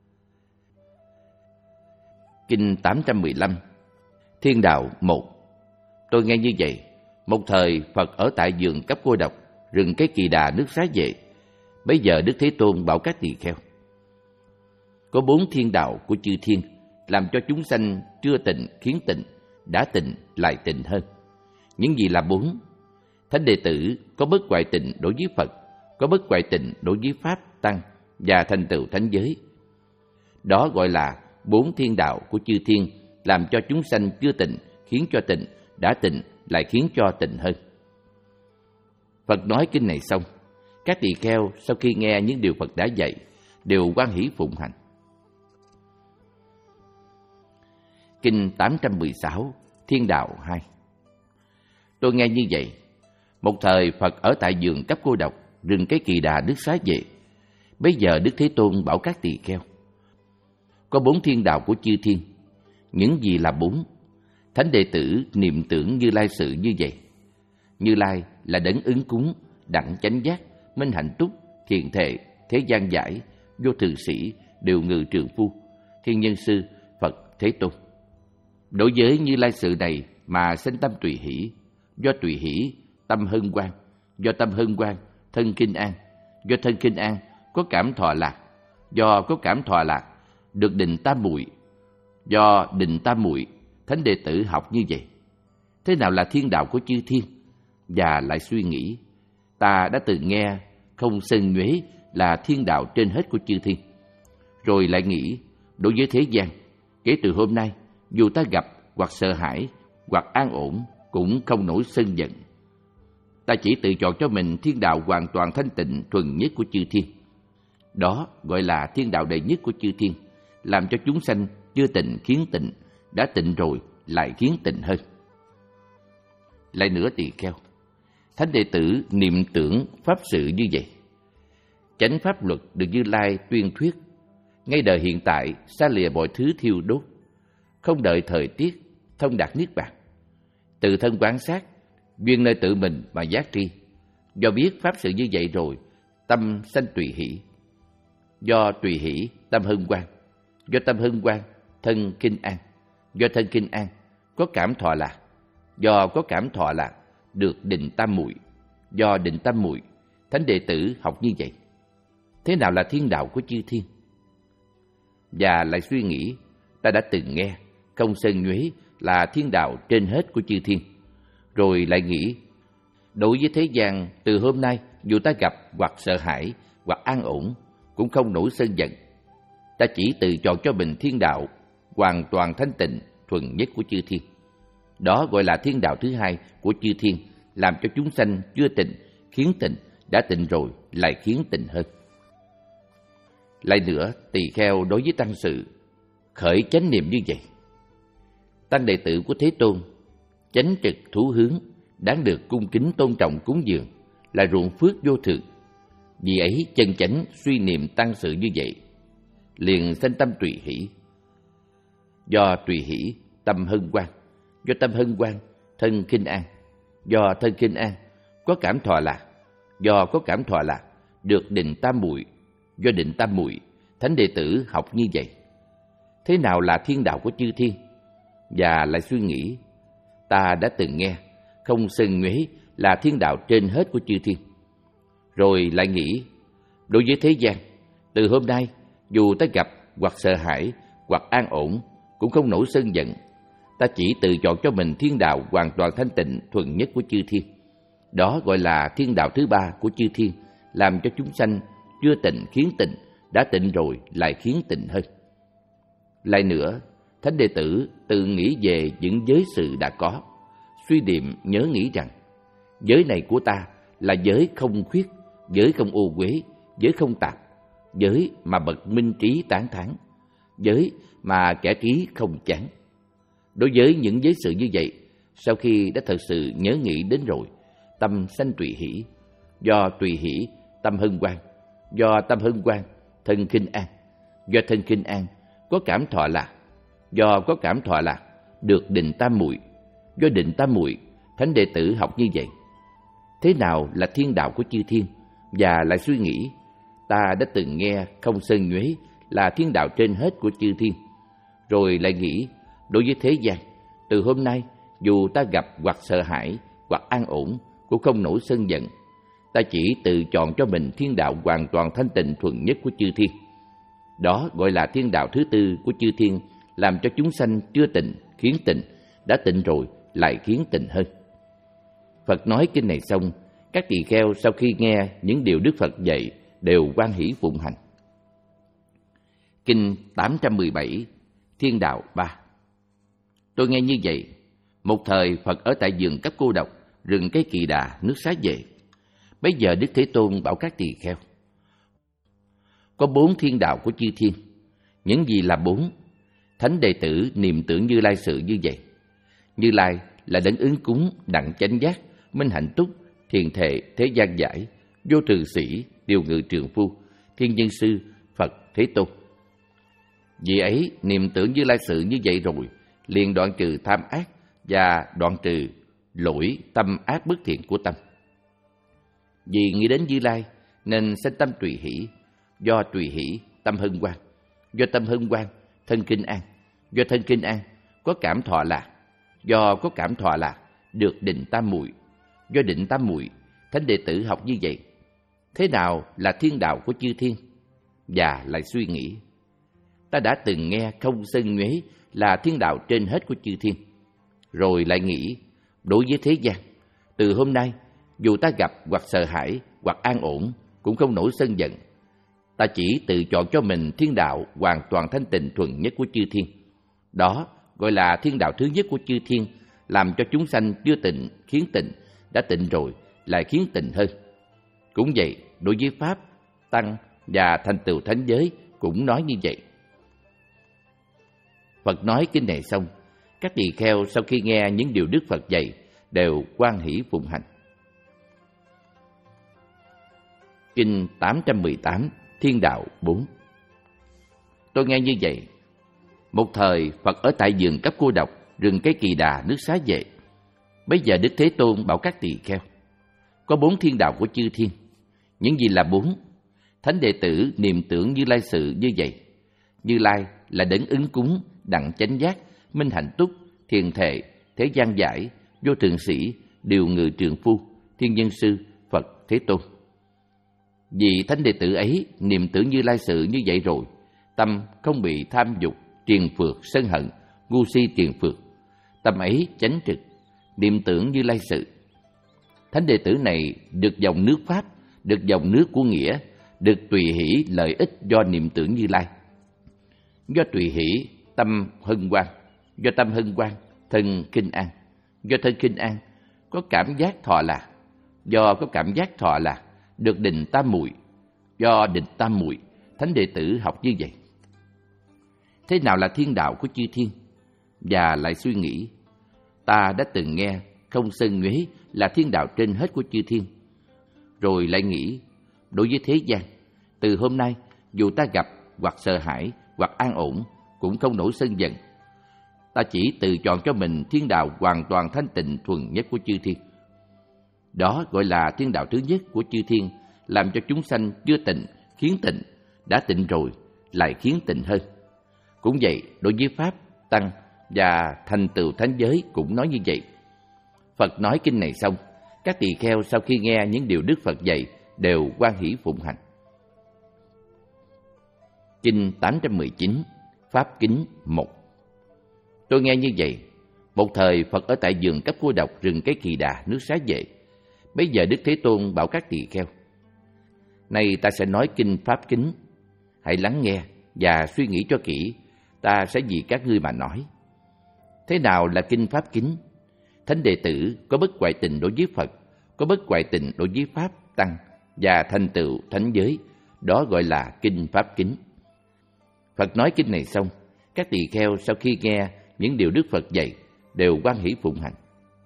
Kinh tám trăm mười lăm, Thiên Đạo một. Tôi nghe như vậy, một thời Phật ở tại vườn cấp cô độc, rừng cây Kỳ Đà Đức Xá Vệ. Bây giờ Đức Thế Tôn bảo các tỳ kheo, có bốn thiên đạo của chư thiên, làm cho chúng sanh chưa tịnh khiến tịnh, đã tịnh lại tịnh hơn. Những gì là bốn? Thánh đệ tử có bất hoại tịnh đối với Phật, có bất hoại tịnh đối với Pháp, Tăng và thành tựu thánh giới. Đó gọi là bốn thiên đạo của chư thiên, làm cho chúng sanh chưa tịnh khiến cho tịnh, đã tịnh lại khiến cho tịnh hơn. Phật nói kinh này xong, các tỳ kheo sau khi nghe những điều Phật đã dạy đều hoan hỷ phụng hành. Kinh tám trăm mười sáu, Thiên Đạo hai. Tôi nghe như vậy, một thời Phật ở tại vườn cấp cô độc, rừng cây Kỳ Đà Đức Xá Vệ. Bây giờ Đức Thế Tôn bảo các tỳ kheo, có bốn thiên đạo của chư thiên. Những gì là bốn? Thánh đệ tử niệm tưởng Như Lai sự như vậy. Như Lai là đấng ứng cúng, đặng chánh giác, minh hạnh túc, thiện thệ, thế gian giải, vô thường sĩ, điều ngự trượng phu, thiên nhân sư, Phật Thế Tôn. Đối với Như Lai sự này mà sinh tâm tùy hỷ, do tùy hỷ tâm hân hoan, do tâm hân hoan thân kinh an, do thân kinh an có cảm thọ lạc, do có cảm thọ lạc được định tam muội, do định tam muội thánh đệ tử học như vậy. Thế nào là thiên đạo của chư thiên? Và lại suy nghĩ, ta đã từng nghe không sân nhuế là thiên đạo trên hết của chư thiên. Rồi lại nghĩ, đối với thế gian, kể từ hôm nay, dù ta gặp hoặc sợ hãi, hoặc an ổn, cũng không nổi sân giận. Ta chỉ tự chọn cho mình thiên đạo hoàn toàn thanh tịnh thuần nhất của chư thiên. Đó gọi là thiên đạo đệ nhất của chư thiên, làm cho chúng sanh chưa tịnh khiến tịnh, đã tịnh rồi lại khiến tịnh hơn. Lại nữa tỳ kheo, thánh đệ tử niệm tưởng pháp sự như vậy. Chánh pháp luật được Như Lai tuyên thuyết, ngay đời hiện tại xa lìa mọi thứ thiêu đốt, không đợi thời tiết, thông đạt niết bàn. Tự thân quán sát, duyên nơi tự mình mà giác tri. Do biết pháp sự như vậy rồi, tâm sanh tùy hỷ. Do tùy hỷ, tâm hân hoan. Do tâm hân hoan, thân kinh an. Do thân kinh an, có cảm thọ lạc. Do có cảm thọ lạc, được định tam muội. Do định tam muội, thánh đệ tử học như vậy. Thế nào là thiên đạo của chư thiên? Và lại suy nghĩ, ta đã từng nghe không sơn nhuế là thiên đạo trên hết của chư thiên. Rồi lại nghĩ, đối với thế gian, từ hôm nay dù ta gặp hoặc sợ hãi hoặc an ổn, cũng không nổi sân giận. ta chỉ tự chọn cho mình thiên đạo hoàn toàn thanh tịnh thuần nhất của chư thiên. Đó gọi là thiên đạo thứ hai của chư thiên, làm cho chúng sanh chưa tịnh khiến tịnh, đã tịnh rồi lại khiến tịnh hơn. Lại nữa, tỳ kheo đối với tăng sự khởi chánh niệm như vậy: tăng đệ tử của Thế Tôn, chánh trực thú hướng, đáng được cung kính tôn trọng cúng dường, là ruộng phước vô thượng. Vì ấy chân chánh suy niệm tăng sự như vậy, liền sanh tâm tùy hỷ. Do tùy hỷ, tâm hân hoan; do tâm hân hoan, thân khinh an; do thân khinh an, có cảm thọ lạc; do có cảm thọ lạc, được định tam muội; do định tam muội, thánh đệ tử học như vậy. Thế nào là thiên đạo của chư thiên? Và lại suy nghĩ: ta đã từng nghe không sân nhuế là thiên đạo trên hết của chư thiên. Rồi lại nghĩ: đối với thế gian, từ hôm nay dù ta gặp hoặc sợ hãi hoặc an ổn, cũng không nổi sân giận. Ta chỉ tự chọn cho mình thiên đạo hoàn toàn thanh tịnh thuần nhất của chư thiên. Đó gọi là thiên đạo thứ ba của chư thiên, làm cho chúng sanh chưa tịnh khiến tịnh, đã tịnh rồi lại khiến tịnh hơn. Lại nữa, thánh đệ tử tự nghĩ về những giới sự đã có, suy niệm nhớ nghĩ rằng giới này của ta là giới không khuyết, giới không ô uế, giới không tạp, giới mà bậc minh trí tán thán, giới mà kẻ trí không chán. Đối với những giới sự như vậy, sau khi đã thật sự nhớ nghĩ đến rồi, tâm sanh tùy hỷ. Do tùy hỷ, tâm hân hoan; do tâm hân hoan, thân khinh an; do thân khinh an, có cảm thọ lạc; do có cảm thọ lạc, được định tam muội; do định tam muội, thánh đệ tử học như vậy. Thế nào là thiên đạo của chư thiên? Và lại suy nghĩ: ta đã từng nghe không sơn nhuế là thiên đạo trên hết của chư thiên. Rồi lại nghĩ: đối với thế gian, từ hôm nay dù ta gặp hoặc sợ hãi hoặc an ổn, cũng không nổi sân giận. Ta chỉ tự chọn cho mình thiên đạo hoàn toàn thanh tịnh thuần nhất của chư thiên. Đó gọi là thiên đạo thứ tư của chư thiên, làm cho chúng sanh chưa tịnh khiến tịnh, đã tịnh rồi lại khiến tịnh hơn. Phật nói kinh này xong, các tỳ kheo sau khi nghe những điều Đức Phật dạy đều hoan hỷ phụng hành. Kinh tám trăm mười bảy, Thiên Đạo ba. Tôi nghe như vậy, một thời Phật ở tại vườn Cấp Cô Độc, rừng Cây Kỳ Đà, nước Xá Vệ. Bấy giờ Đức Thế Tôn bảo các tỳ kheo: có bốn thiên đạo của chư thiên. Những gì là bốn? Thánh đệ tử niệm tưởng Như Lai sự như vậy. Như Lai là đấng ứng cúng, đặng chánh giác, minh hạnh túc, thiền thệ, thế gian giải, vô thường sĩ, điều ngự trường phu, thiên nhân sư, Phật Thế Tôn. Vì ấy niệm tưởng Như Lai sự như vậy rồi, liền đoạn trừ tham ác và đoạn trừ lỗi tâm ác bất thiện của tâm. Vì nghĩ đến Như Lai nên sanh tâm tùy hỷ. Do tùy hỷ, tâm hân hoan; do tâm hân hoan, thân kinh an; do thân kinh an, có cảm thọ lạc; do có cảm thọ lạc, được định tam muội; do định tam muội, thánh đệ tử học như vậy. Thế nào là thiên đạo của chư thiên? Và lại suy nghĩ: ta đã từng nghe không sân nhuế là thiên đạo trên hết của chư thiên. Rồi lại nghĩ: đối với thế gian, từ hôm nay dù ta gặp hoặc sợ hãi hoặc an ổn, cũng không nổi sân giận. Ta chỉ tự chọn cho mình thiên đạo hoàn toàn thanh tịnh thuần nhất của chư thiên. Đó gọi là thiên đạo thứ nhất của chư thiên, làm cho chúng sanh chưa tịnh khiến tịnh, đã tịnh rồi lại khiến tịnh hơn. Cũng vậy, đối với Pháp, Tăng và thành tựu thánh giới cũng nói như vậy. Phật nói kinh này xong, các tỳ kheo sau khi nghe những điều Đức Phật dạy đều hoan hỷ phụng hành. Kinh tám trăm mười tám, Thiên Đạo bốn. Tôi nghe như vậy, một thời Phật ở tại vườn Cấp Cô Độc, rừng Cây Kỳ Đà, nước Xá Vệ. Bây giờ Đức Thế Tôn bảo các tỳ kheo: có bốn thiên đạo của chư thiên. Những gì là bốn? Thánh đệ tử niệm tưởng Như Lai sự như vậy. Như Lai là đấng ứng cúng, đặng chánh giác, minh hạnh túc, thiền thệ, thế gian giải, vô thường sĩ, điều ngự trường phu, thiên nhân sư, Phật Thế Tôn. Vì thánh đệ tử ấy niệm tưởng Như Lai sự như vậy rồi, tâm không bị tham dục, triền phược, sân hận, ngu si triền phược. Tâm ấy chánh trực, niệm tưởng Như Lai sự. Thánh đệ tử này được dòng nước Pháp, được dòng nước của nghĩa, được tùy hỷ lợi ích do niệm tưởng Như Lai. do tùy hỷ, tâm hân hoan, do tâm hân hoan, thân khinh an, do thân khinh an, có cảm giác thọ lạc, do có cảm giác thọ lạc, được định tam muội, do định tam muội, thánh đệ tử học như vậy. Thế nào là thiên đạo của chư thiên? Và lại suy nghĩ, ta đã từng nghe không sân nhuế là thiên đạo trên hết của chư thiên. Rồi lại nghĩ, đối với thế gian, từ hôm nay, dù ta gặp hoặc sợ hãi hoặc an ổn, cũng không nổi sân giận. Ta chỉ tự chọn cho mình thiên đạo hoàn toàn thanh tịnh thuần nhất của chư thiên. Đó gọi là thiên đạo thứ nhất của chư thiên, làm cho chúng sanh chưa tịnh, khiến tịnh, đã tịnh rồi, lại khiến tịnh hơn. Cũng vậy, đối với Pháp, Tăng và thành tựu thánh giới cũng nói như vậy. Phật nói kinh này xong, các tỳ kheo sau khi nghe những điều Đức Phật dạy đều hoan hỷ phụng hành. Kinh tám trăm mười chín, Pháp Kính một. Tôi nghe như vậy, một thời Phật ở tại vườn Cấp Cô Độc, rừng Cái Kỳ Đà, nước Xá Vệ. Bây giờ Đức Thế Tôn bảo các tỳ kheo, nay ta sẽ nói kinh Pháp Kính, hãy lắng nghe và suy nghĩ cho kỹ, ta sẽ vì các ngươi mà nói. Thế nào là kinh Pháp Kính? Thánh đệ tử có bất hoại tình đối với Phật, có bất hoại tình đối với Pháp, Tăng và thành tựu thánh giới, đó gọi là kinh Pháp Kính. Phật nói kinh này xong, các tỳ kheo sau khi nghe những điều Đức Phật dạy đều hoan hỷ phụng hành.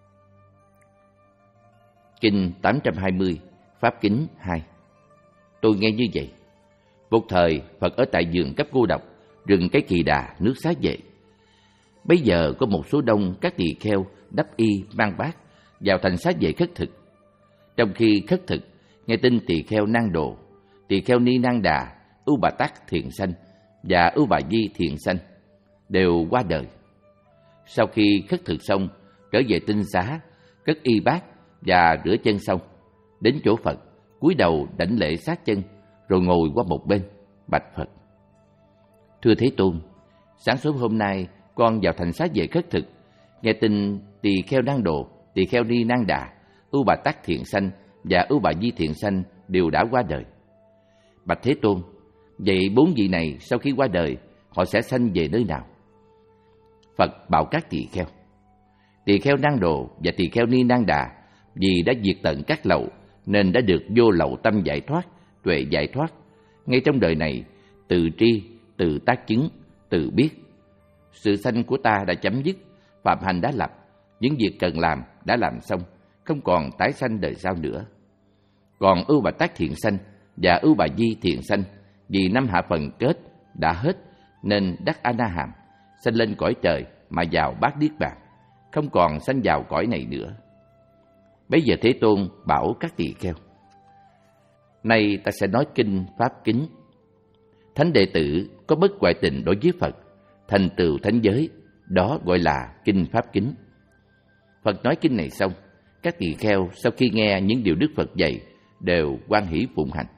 Kinh tám trăm hai mươi, Pháp Kính hai. Tôi nghe như vậy. Một thời Phật ở tại vườn Cấp Cô Độc, rừng Cái Kỳ Đà, nước Xá Vệ. Bây giờ có một số đông các tỳ kheo đắp y mang bát vào thành Xá Vệ khất thực. Trong khi khất thực, nghe tin tỳ kheo Nang Đồ, tỳ kheo Ni Nang Đà, Ưu Bà Tắc Thiện Sanh và Ưu Bà Di Thiện Sanh đều qua đời. Sau khi khất thực xong, trở về tinh xá, cất y bát và rửa chân xong, đến chỗ Phật, cúi đầu đảnh lễ sát chân, rồi ngồi qua một bên, bạch Phật: Thưa Thế Tôn, sáng sớm hôm nay con vào thành Xá Vệ khất thực, nghe tin tỳ kheo Nang Đồ, tỳ kheo Ni Nang Đà, Ưu Bà Tắc Thiện Sanh và Ưu Bà Di Thiện Sanh đều đã qua đời. Bạch Thế Tôn, vậy bốn vị này sau khi qua đời, họ sẽ sanh về nơi nào? Phật bảo các tỳ kheo: Tỳ kheo Nang Đồ và tỳ kheo Ni Nang Đà vì đã diệt tận các lậu nên đã được vô lậu tâm giải thoát, tuệ giải thoát. Ngay trong đời này, từ tri, từ tác chứng, từ biết. Sự sanh của ta đã chấm dứt, phạm hành đã lập, những việc cần làm đã làm xong, không còn tái sanh đời sau nữa. Còn Ưu Bà Tắc Thiện Sanh và Ưu Bà Di Thiện Sanh vì năm hạ phần kết đã hết nên đắc A Na Hàm, sanh lên cõi trời mà vào bát niết bàn, không còn sanh vào cõi này nữa. Bây giờ Thế Tôn bảo các tỳ kheo: Nay ta sẽ nói kinh Pháp Kính. Thánh đệ tử có bất hoại tình đối với Phật, thành tựu thánh giới, đó gọi là kinh Pháp Kính. Phật nói kinh này xong, các tỳ kheo sau khi nghe những điều Đức Phật dạy đều hoan hỷ phụng hành.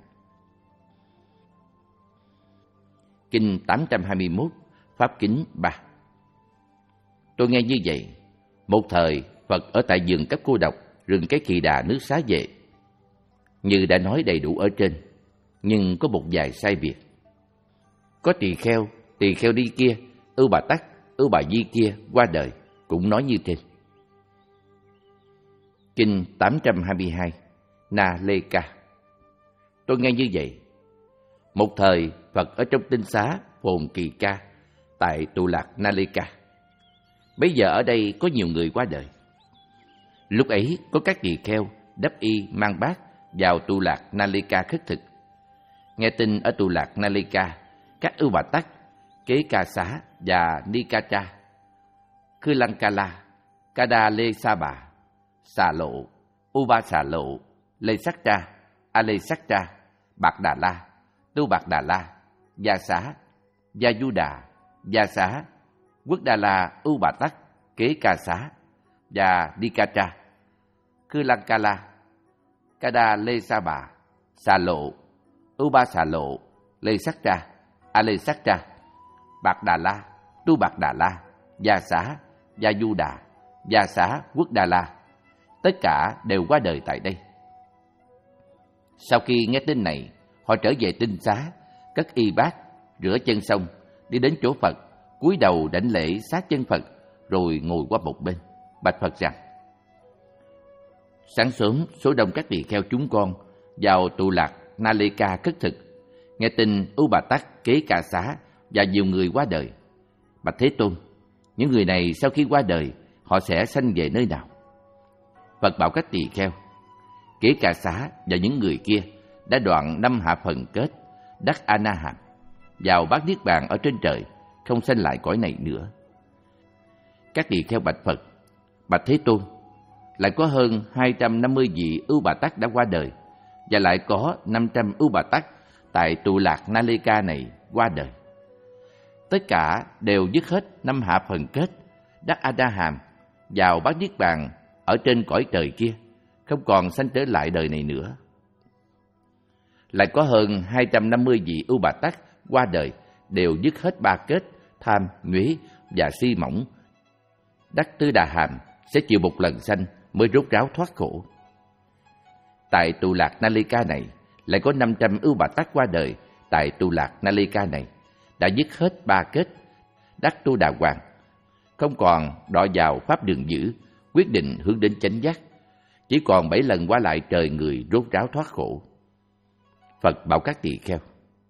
Kinh tám trăm hai mươi mốt, Pháp Kính ba. Tôi nghe như vậy. Một thời Phật ở tại vườn Cấp Cô Độc, rừng Cái Kỳ Đà, nước Xá Vệ. Như đã nói đầy đủ ở trên, nhưng có một vài sai biệt. Có tỳ kheo, tỳ kheo đi kia, Ưu Bà Tắc, Ưu Bà Di kia qua đời, cũng nói như trên. Kinh tám trăm hai mươi hai, Na Lê Ca. Tôi nghe như vậy. Một thời Phật ở trong tinh xá Phồn Kỳ Ca, tại Tụ Lạc Na Lê Ca. Bây giờ ở đây có nhiều người qua đời. Lúc ấy có các tỳ kheo đắp y mang bát vào Tụ Lạc Na Lê Ca khất thực. Nghe tin ở Tụ Lạc Na Lê Ca, các Ưu Bà Tắc, Kế Ca Xá và Ni Ca Cha, Khư Lăng Ca La, Ca Đa Lê Sa Bà, Xà Lộ, U Ba Xà Lộ, Lê Sắc Tra, A Lê Sắc Tra, Bạc Đà La, Tu Bạc Đà La, Gia Xá, Gia Du Đà, Gia Xá, Quốc Đà La, Ưu Bà Tắc, Kế Ca Xá và Ni Ca Cha, Khư Lăng Ca La, Ca Đa Lê Sa Bà, Xà Lộ, U Ba Xà Lộ, Lê Sắc Tra, A Lê Sắc Tra, Bạc Đà La, Tu Bạc Đà La, Gia Xá, Gia Du Đà, Gia Xá, Quốc Đà La, tất cả đều qua đời tại đây. Sau khi nghe tin này, họ trở về tinh xá, cất y bát, rửa chân xong, đi đến chỗ Phật, cúi đầu đảnh lễ sát chân Phật, rồi ngồi qua một bên, bạch Phật rằng: sáng sớm, số đông các tỳ kheo chúng con vào tụ lạc Naleka khất thực, nghe tin Ưu Bà Tắc, Kế Ca Xá và nhiều người qua đời. Bạch Thế Tôn, những người này sau khi qua đời, họ sẽ sanh về nơi nào? Phật bảo các tỳ kheo: Kế Ca Xá và những người kia đã đoạn năm hạ phần kết, đắc A Na Hàm, vào bát niết bàn ở trên trời, không sanh lại cõi này nữa. Các tỳ kheo bạch Phật: bạch Thế Tôn, lại có hơn hai trăm năm mươi vị Ưu Bà Tắc đã qua đời, và lại có năm trăm Ưu Bà Tắc tại tụ lạc Naleka này qua đời. Tất cả đều dứt hết năm hạ phần kết, đắc A Na Hàm, vào bát niết bàn ở trên cõi trời kia, không còn sanh trở lại đời này nữa. Lại có hơn hai trăm năm mươi vị Ưu Bà Tắc qua đời, đều dứt hết ba kết tham, nhuế và si mỏng, đắc Tư Đà Hàm, sẽ chịu một lần sanh mới rốt ráo thoát khổ. Tại tụ lạc Naleka này lại có năm trăm Ưu Bà Tắc qua đời, tại tụ lạc Naleka này đã dứt hết ba kết, đắc Tu Đà Hoàng, không còn đọa vào pháp đường dữ, quyết định hướng đến chánh giác, chỉ còn bảy lần qua lại trời người rốt ráo thoát khổ. Phật bảo các tỳ kheo: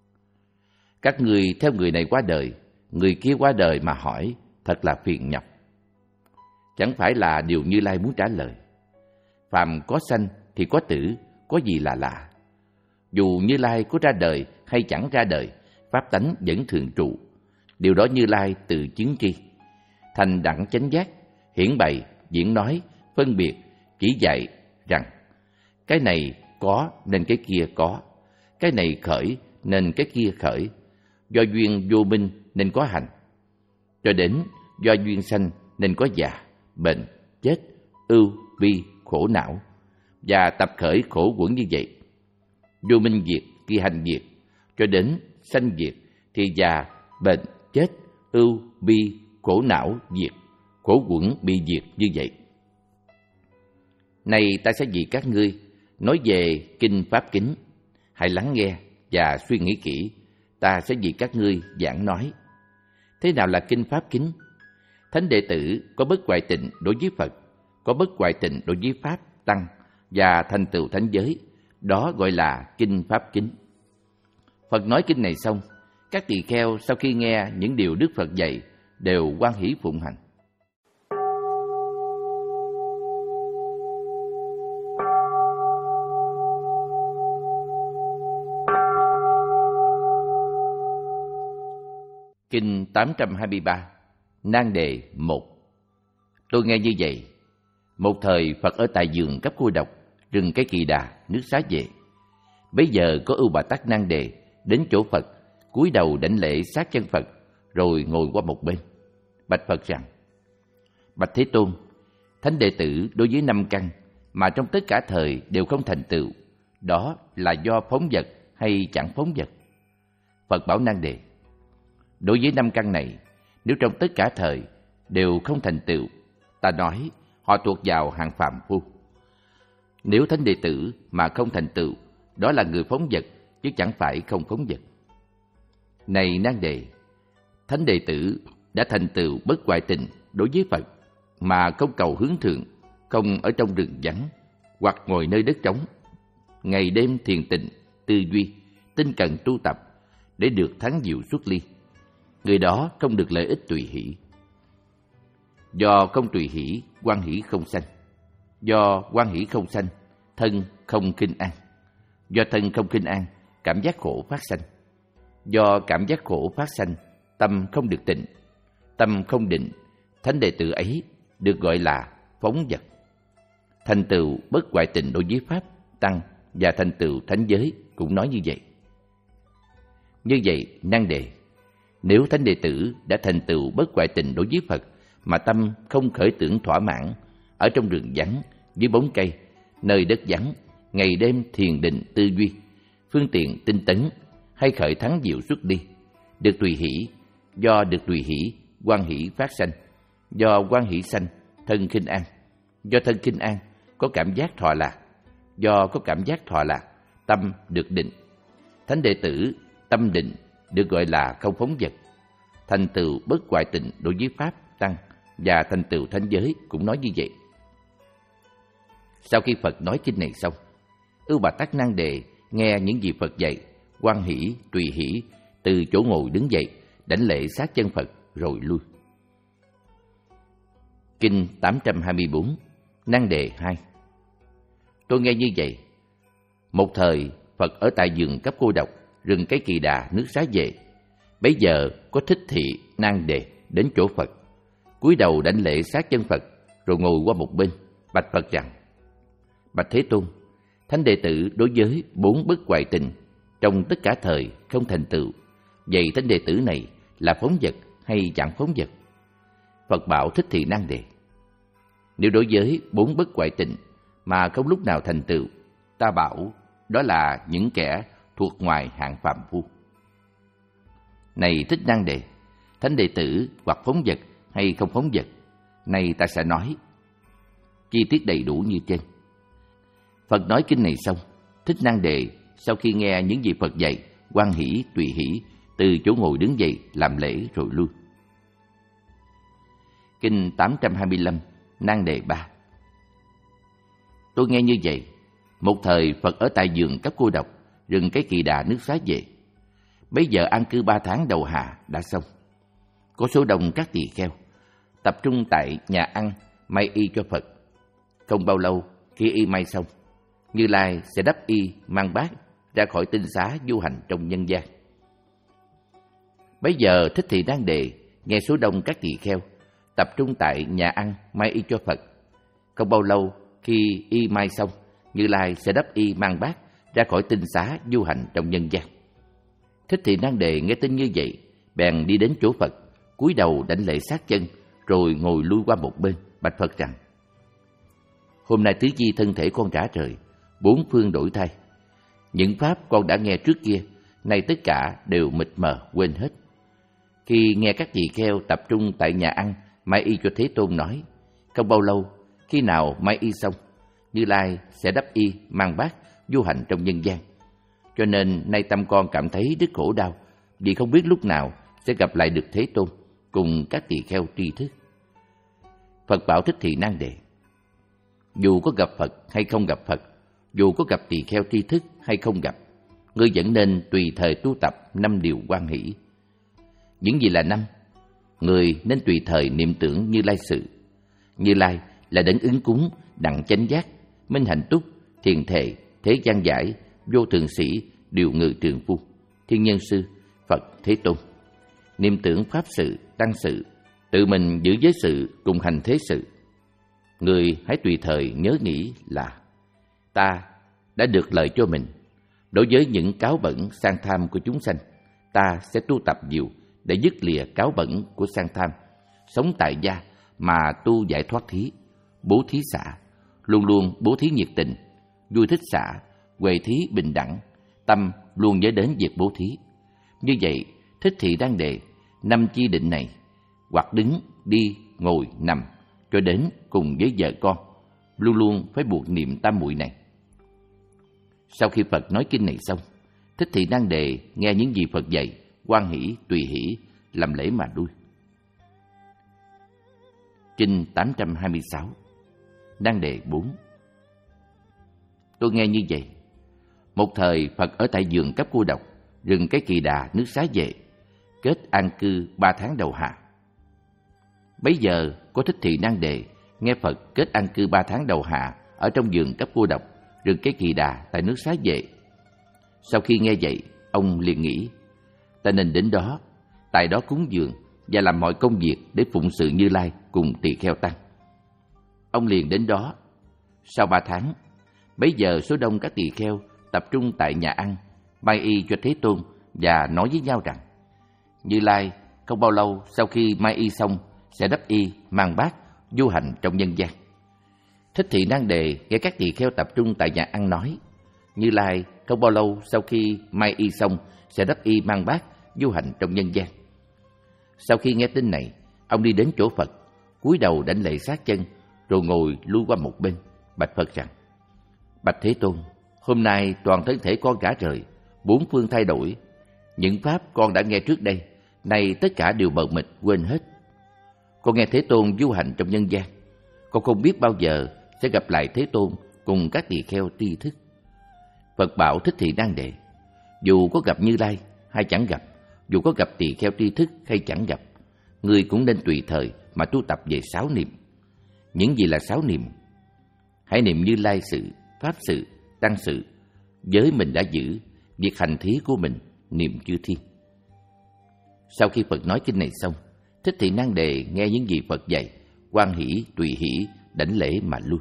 các người theo người này qua đời, người kia qua đời mà hỏi, thật là phiền nhọc. Chẳng phải là điều Như Lai muốn trả lời. Phàm có sanh thì có tử, có gì là lạ. Dù Như Lai có ra đời hay chẳng ra đời, pháp tánh vẫn thường trụ. Điều đó Như Lai tự chứng tri, thành đẳng chánh giác, hiển bày, diễn nói, phân biệt, chỉ dạy rằng cái này có nên cái kia có, cái này khởi nên cái kia khởi, do duyên vô minh nên có hành, cho đến do duyên sanh nên có già, bệnh, chết, ưu, bi, khổ não, và tập khởi khổ quẩn như vậy. Vô minh diệt thì hành diệt, cho đến sanh diệt thì già, bệnh, chết, ưu, bi, khổ não diệt, khổ quẩn bị diệt như vậy. Này ta sẽ dạy các ngươi nói về kinh Pháp Kính, hãy lắng nghe và suy nghĩ kỹ. Ta sẽ dạy các ngươi giảng nói. Thế nào là kinh Pháp Kính? Thánh đệ tử có bất hoại tịnh đối với Phật, có bất hoại tịnh đối với Pháp, Tăng và thành tựu thánh giới, đó gọi là kinh Pháp Kính. Phật nói kinh này xong, các tỳ kheo sau khi nghe những điều Đức Phật dạy đều hoan hỷ phụng hành. Kinh tám trăm hai mươi ba, nan đề một. Tôi nghe như vậy. Một thời Phật ở tại vườn Cấp Cô Độc, rừng Cây Kỳ Đà, nước Xá Vệ. Bấy giờ có Ưu Bà Tắc nan đề đến chỗ Phật, cúi đầu đảnh lễ sát chân Phật, rồi ngồi qua một bên, bạch Phật rằng: bạch Thế Tôn, thánh đệ tử đối với năm căn mà trong tất cả thời đều không thành tựu, đó là do phóng vật hay chẳng phóng vật? Phật bảo nan đề: đối với năm căn này, nếu trong tất cả thời đều không thành tựu, ta nói họ thuộc vào hạng phàm phu. Nếu thánh đệ tử mà không thành tựu, đó là người phóng vật, chứ chẳng phải không phóng vật. Này nan đề, thánh đệ tử đã thành tựu bất hoại tịnh đối với Phật, mà không cầu hướng thượng, không ở trong rừng vắng, hoặc ngồi nơi đất trống, ngày đêm thiền tịnh, tư duy, tinh cần tu tập, để được thắng diệu xuất ly. Người đó không được lợi ích tùy hỷ. Do không tùy hỷ, hoan hỷ không sanh. Do hoan hỷ không sanh, thân không khinh an. Do thân không khinh an, cảm giác khổ phát sanh. Do cảm giác khổ phát sanh, tâm không được tịnh. Tâm không định, thánh đệ tử ấy được gọi là phóng vật. Thành tựu bất hoại tịnh đối với Pháp, Tăng và thành tựu thánh giới cũng nói như vậy. Như vậy, nan đề, nếu thánh đệ tử đã thành tựu bất hoại tịnh đối với Phật mà tâm không khởi tưởng thỏa mãn, ở trong rừng vắng, dưới bóng cây, nơi đất vắng, ngày đêm thiền định tư duy, phương tiện tinh tấn, hay khởi thắng diệu xuất đi, được tùy hỷ, do được tùy hỷ, hoan hỷ phát sanh, do hoan hỷ sanh, thân khinh an, do thân khinh an, có cảm giác thọ lạc, do có cảm giác thọ lạc, tâm được định. Thánh đệ tử tâm định được gọi là không phóng vật. thành tựu bất hoại tịnh đối với Pháp, Tăng và thành tựu thánh giới cũng nói như vậy. Sau khi Phật nói kinh này xong, Ưu Bà Tát Năng Đề nghe những gì Phật dạy, hoan hỷ, tùy hỷ, từ chỗ ngồi đứng dậy, đảnh lễ sát chân Phật rồi lui. Kinh tám trăm hai mươi bốn, Năng Đề hai. Tôi nghe như vậy. Một thời, Phật ở tại vườn Cấp Cô Độc, rừng Cái Kỳ Đà, nước Xá Vệ. Bấy giờ có Thích Thị Năng Đề đến chỗ Phật, cúi đầu đảnh lễ sát chân Phật, rồi ngồi qua một bên, bạch Phật rằng: Bạch Thế Tôn, thánh đệ tử đối với bốn bất hoại tịnh trong tất cả thời không thành tựu, vậy thánh đệ tử này là phóng vật hay chẳng phóng vật? Phật bảo Thích Thị Năng Đề: Nếu đối với bốn bất hoại tịnh mà không lúc nào thành tựu, ta bảo đó là những kẻ thuộc ngoài hạng phàm phu. Này Thích Năng Đề, thánh đệ tử hoặc phóng vật hay không phóng vật, nay ta sẽ nói chi tiết đầy đủ như trên. Phật nói kinh này xong, Thích Năng Đề sau khi nghe những gì Phật dạy, hoan hỷ, tùy hỷ, từ chỗ ngồi đứng dậy làm lễ rồi lui. Kinh tám trăm hai mươi lăm, Năng Đề ba. Tôi nghe như vậy. Một thời Phật ở tại vườn Cấp Cô Độc, rừng Cái Kỳ Đà, nước Xá Vệ. Bấy giờ an cư ba tháng đầu hạ đã xong. Có số đông các tỳ kheo tập trung tại nhà ăn may y cho Phật. Không bao lâu khi y may xong, Như Lai sẽ đắp y mang bát ra khỏi tinh xá du hành trong nhân gian. Bấy giờ Thích Thị Năng Đề nghe số đông các tỳ kheo tập trung tại nhà ăn may y cho Phật. Không bao lâu khi y may xong, Như Lai sẽ đắp y mang bát ra khỏi tinh xá du hành trong nhân gian. Thích Thị Năng Đề nghe tin như vậy, bèn đi đến chỗ Phật, cúi đầu đảnh lễ sát chân, rồi ngồi lui qua một bên, bạch Phật rằng: Hôm nay tứ chi thân thể con trả trời, bốn phương đổi thay. Những pháp con đã nghe trước kia, nay tất cả đều mịt mờ quên hết. Khi nghe các tỳ kheo tập trung tại nhà ăn may y cho Thế Tôn nói, không bao lâu, khi nào may y xong, Như Lai sẽ đắp y mang bát du hành trong nhân gian. Cho nên nay tâm con cảm thấy rất khổ đau, vì không biết lúc nào sẽ gặp lại được Thế Tôn cùng các tỳ kheo tri thức. Phật bảo Thích Thị Năng Đề: Dù có gặp Phật hay không gặp Phật, dù có gặp tỳ kheo tri thức hay không gặp, ngươi vẫn nên tùy thời tu tập năm điều hoan hỷ. Những gì là năm? Người nên tùy thời niệm tưởng Như Lai sự. Như Lai là đấng ứng cúng, đặng chánh giác, minh hạnh túc, thiền thệ, thế gian giải, vô thượng sĩ, điều ngự trường phu, thiên nhân sư, Phật Thế Tôn. Niệm tưởng pháp sự, tăng sự, tự mình giữ giới sự cùng hành thế sự. Người hãy tùy thời nhớ nghĩ là: ta đã được lợi cho mình. Đối với những cáo bẩn sang tham của chúng sanh, ta sẽ tu tập nhiều để dứt lìa cáo bẩn của sang tham, sống tại gia mà tu giải thoát thí, bố thí xả, luôn luôn bố thí nhiệt tình, vui thích xả, huệ thí bình đẳng, tâm luôn nhớ đến việc bố thí. Như vậy, Thích Thị Năng Đề năm chi định này, hoặc đứng, đi, ngồi, nằm, cho đến cùng với vợ con, luôn luôn phải buộc niệm tam muội này. Sau khi Phật nói kinh này xong, Thích Thị Năng Đề nghe những gì Phật dạy, hoan hỷ, tùy hỷ, làm lễ mà lui. Kinh tám trăm hai mươi sáu, Năng Đề bốn. Tôi nghe như vậy. Một thời Phật ở tại vườn Cấp Cô Độc, rừng Cái Kỳ Đà, nước Xá Vệ, kết an cư ba tháng đầu hạ. Bấy giờ có Thích Thị Năng Đề nghe Phật kết an cư ba tháng đầu hạ ở trong vườn Cấp Cô Độc, rừng Cái Kỳ Đà tại nước Xá Vệ. Sau khi nghe vậy, ông liền nghĩ: ta nên đến đó, tại đó cúng dường và làm mọi công việc để phụng sự Như Lai cùng tỳ kheo tăng. Ông liền đến đó. Sau ba tháng, bấy giờ số đông các tỳ kheo tập trung tại nhà ăn may y cho Thế Tôn và nói với nhau rằng: Như Lai không bao lâu sau khi may y xong sẽ đắp y mang bát du hành trong nhân gian. Thích Thị Năng Đề nghe các tỳ kheo tập trung tại nhà ăn nói: Như Lai không bao lâu sau khi may y xong sẽ đắp y mang bát du hành trong nhân gian. Sau khi nghe tin này, ông đi đến chỗ Phật, cúi đầu đảnh lễ sát chân, rồi ngồi lui qua một bên, bạch Phật rằng: Bạch Thế Tôn, hôm nay toàn thân thể con cả trời, bốn phương thay đổi. Những pháp con đã nghe trước đây, nay tất cả đều mờ mịt quên hết. Con nghe Thế Tôn du hành trong nhân gian, con không biết bao giờ sẽ gặp lại Thế Tôn cùng các tỳ kheo tri thức. Phật bảo Thích Thị Nan Đề, dù có gặp Như Lai hay chẳng gặp, dù có gặp tỳ kheo tri thức hay chẳng gặp, người cũng nên tùy thời mà tu tập về sáu niệm. Những gì là sáu niệm? Hãy niệm Như Lai sự, Pháp sự, Tăng sự, giới mình đã giữ, việc hành thí của mình, niệm chư thiên. Sau khi Phật nói kinh này xong, Thích Thị Nan Đề nghe những gì Phật dạy, hoan hỷ, tùy hỷ, đảnh lễ mà lui.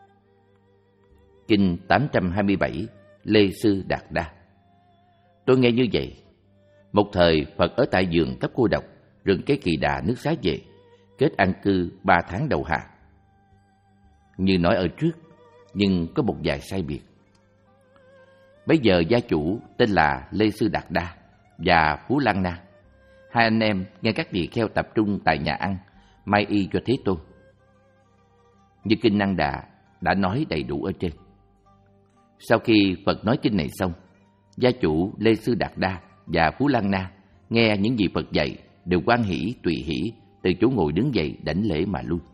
Kinh tám trăm hai mươi bảy, Lê Sư Đạt Đa. Tôi nghe như vậy. Một thời Phật ở tại vườn Thấp Cô Độc, rừng Cây Kỳ Đà, nước Xá Vệ, kết an cư ba tháng đầu hạ. Như nói ở trước, nhưng có một vài sai biệt. Bây giờ gia chủ tên là Lê Sư Đạt Đa và Phú Lan Na, hai anh em nghe các tỳ kheo tập trung tại nhà ăn, mai y cho Thế Tôn. Như Kinh Năng Đà đã nói đầy đủ ở trên. Sau khi Phật nói kinh này xong, gia chủ Lê Sư Đạt Đa và Phú Lan Na nghe những gì Phật dạy đều hoan hỷ, tùy hỷ, từ chỗ ngồi đứng dậy đảnh lễ mà lui.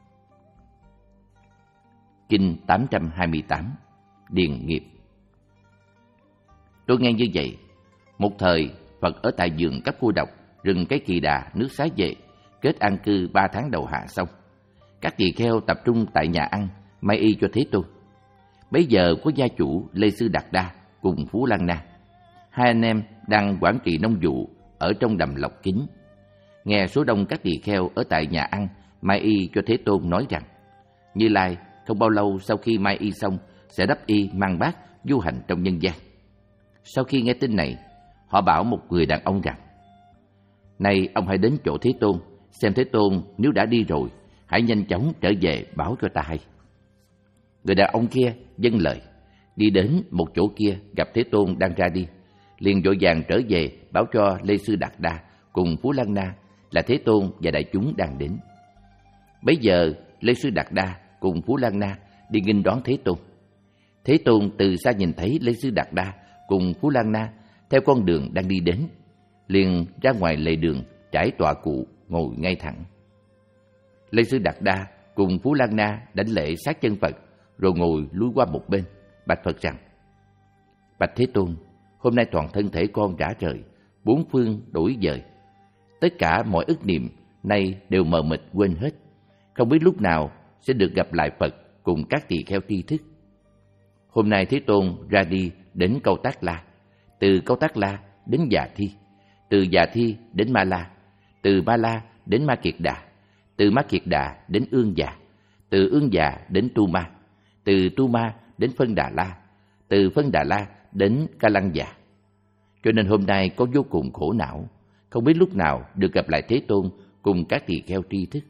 Kinh tám trăm hai mươi tám, Điền Nghiệp. Tôi nghe như vậy. Một thời Phật ở tại vườn Cấp Cô Độc, rừng Cái Kỳ Đà, nước Xá Vệ, kết an cư ba tháng đầu hạ xong. Các tỳ kheo tập trung tại nhà ăn, mai y cho Thế Tôn. Bấy giờ có gia chủ Lê Sư Đạt Đa cùng Phú Lan Na, hai anh em đang quản trị nông vụ ở trong đầm lộc kín. Nghe số đông các tỳ kheo ở tại nhà ăn, mai y cho Thế Tôn nói rằng, Như Lai không bao lâu sau khi mai y xong sẽ đắp y mang bát du hành trong nhân gian. Sau khi nghe tin này, họ bảo một người đàn ông rằng, này ông hãy đến chỗ Thế Tôn, xem Thế Tôn nếu đã đi rồi, hãy nhanh chóng trở về báo cho ta hay. Người đàn ông kia vâng lời, đi đến một chỗ kia gặp Thế Tôn đang ra đi, liền vội vàng trở về báo cho Lê Sư Đạt Đa cùng Phú Lan Na là Thế Tôn và đại chúng đang đến. Bấy giờ Lê Sư Đạt Đa cùng Phú Lan Na đi nghênh đón Thế Tôn. Thế Tôn từ xa nhìn thấy Lê Sư Đạt Đa cùng Phú Lan Na theo con đường đang đi đến, liền ra ngoài lề đường trải tọa cụ ngồi ngay thẳng. Lê Sư Đạt Đa cùng Phú Lan Na đảnh lễ sát chân Phật, rồi ngồi lui qua một bên, bạch Phật rằng, bạch Thế Tôn, hôm nay toàn thân thể con rã rời, bốn phương đổi dời, tất cả mọi ức niệm nay đều mờ mịt quên hết, không biết lúc nào sẽ được gặp lại Phật cùng các tỳ kheo tri thức. Hôm nay Thế Tôn ra đi đến Câu Tác La, từ Câu Tác La đến Già Thi, từ Già Thi đến Ma La, từ Ma La đến Ma Kiệt Đà, từ Ma Kiệt Đà đến Ương Già, từ Ương Già đến Tu Ma, từ Tu Ma đến Phân Đà La, từ Phân Đà La đến Ca Lăng Già. Cho nên hôm nay có vô cùng khổ não, không biết lúc nào được gặp lại Thế Tôn cùng các tỳ kheo tri thức.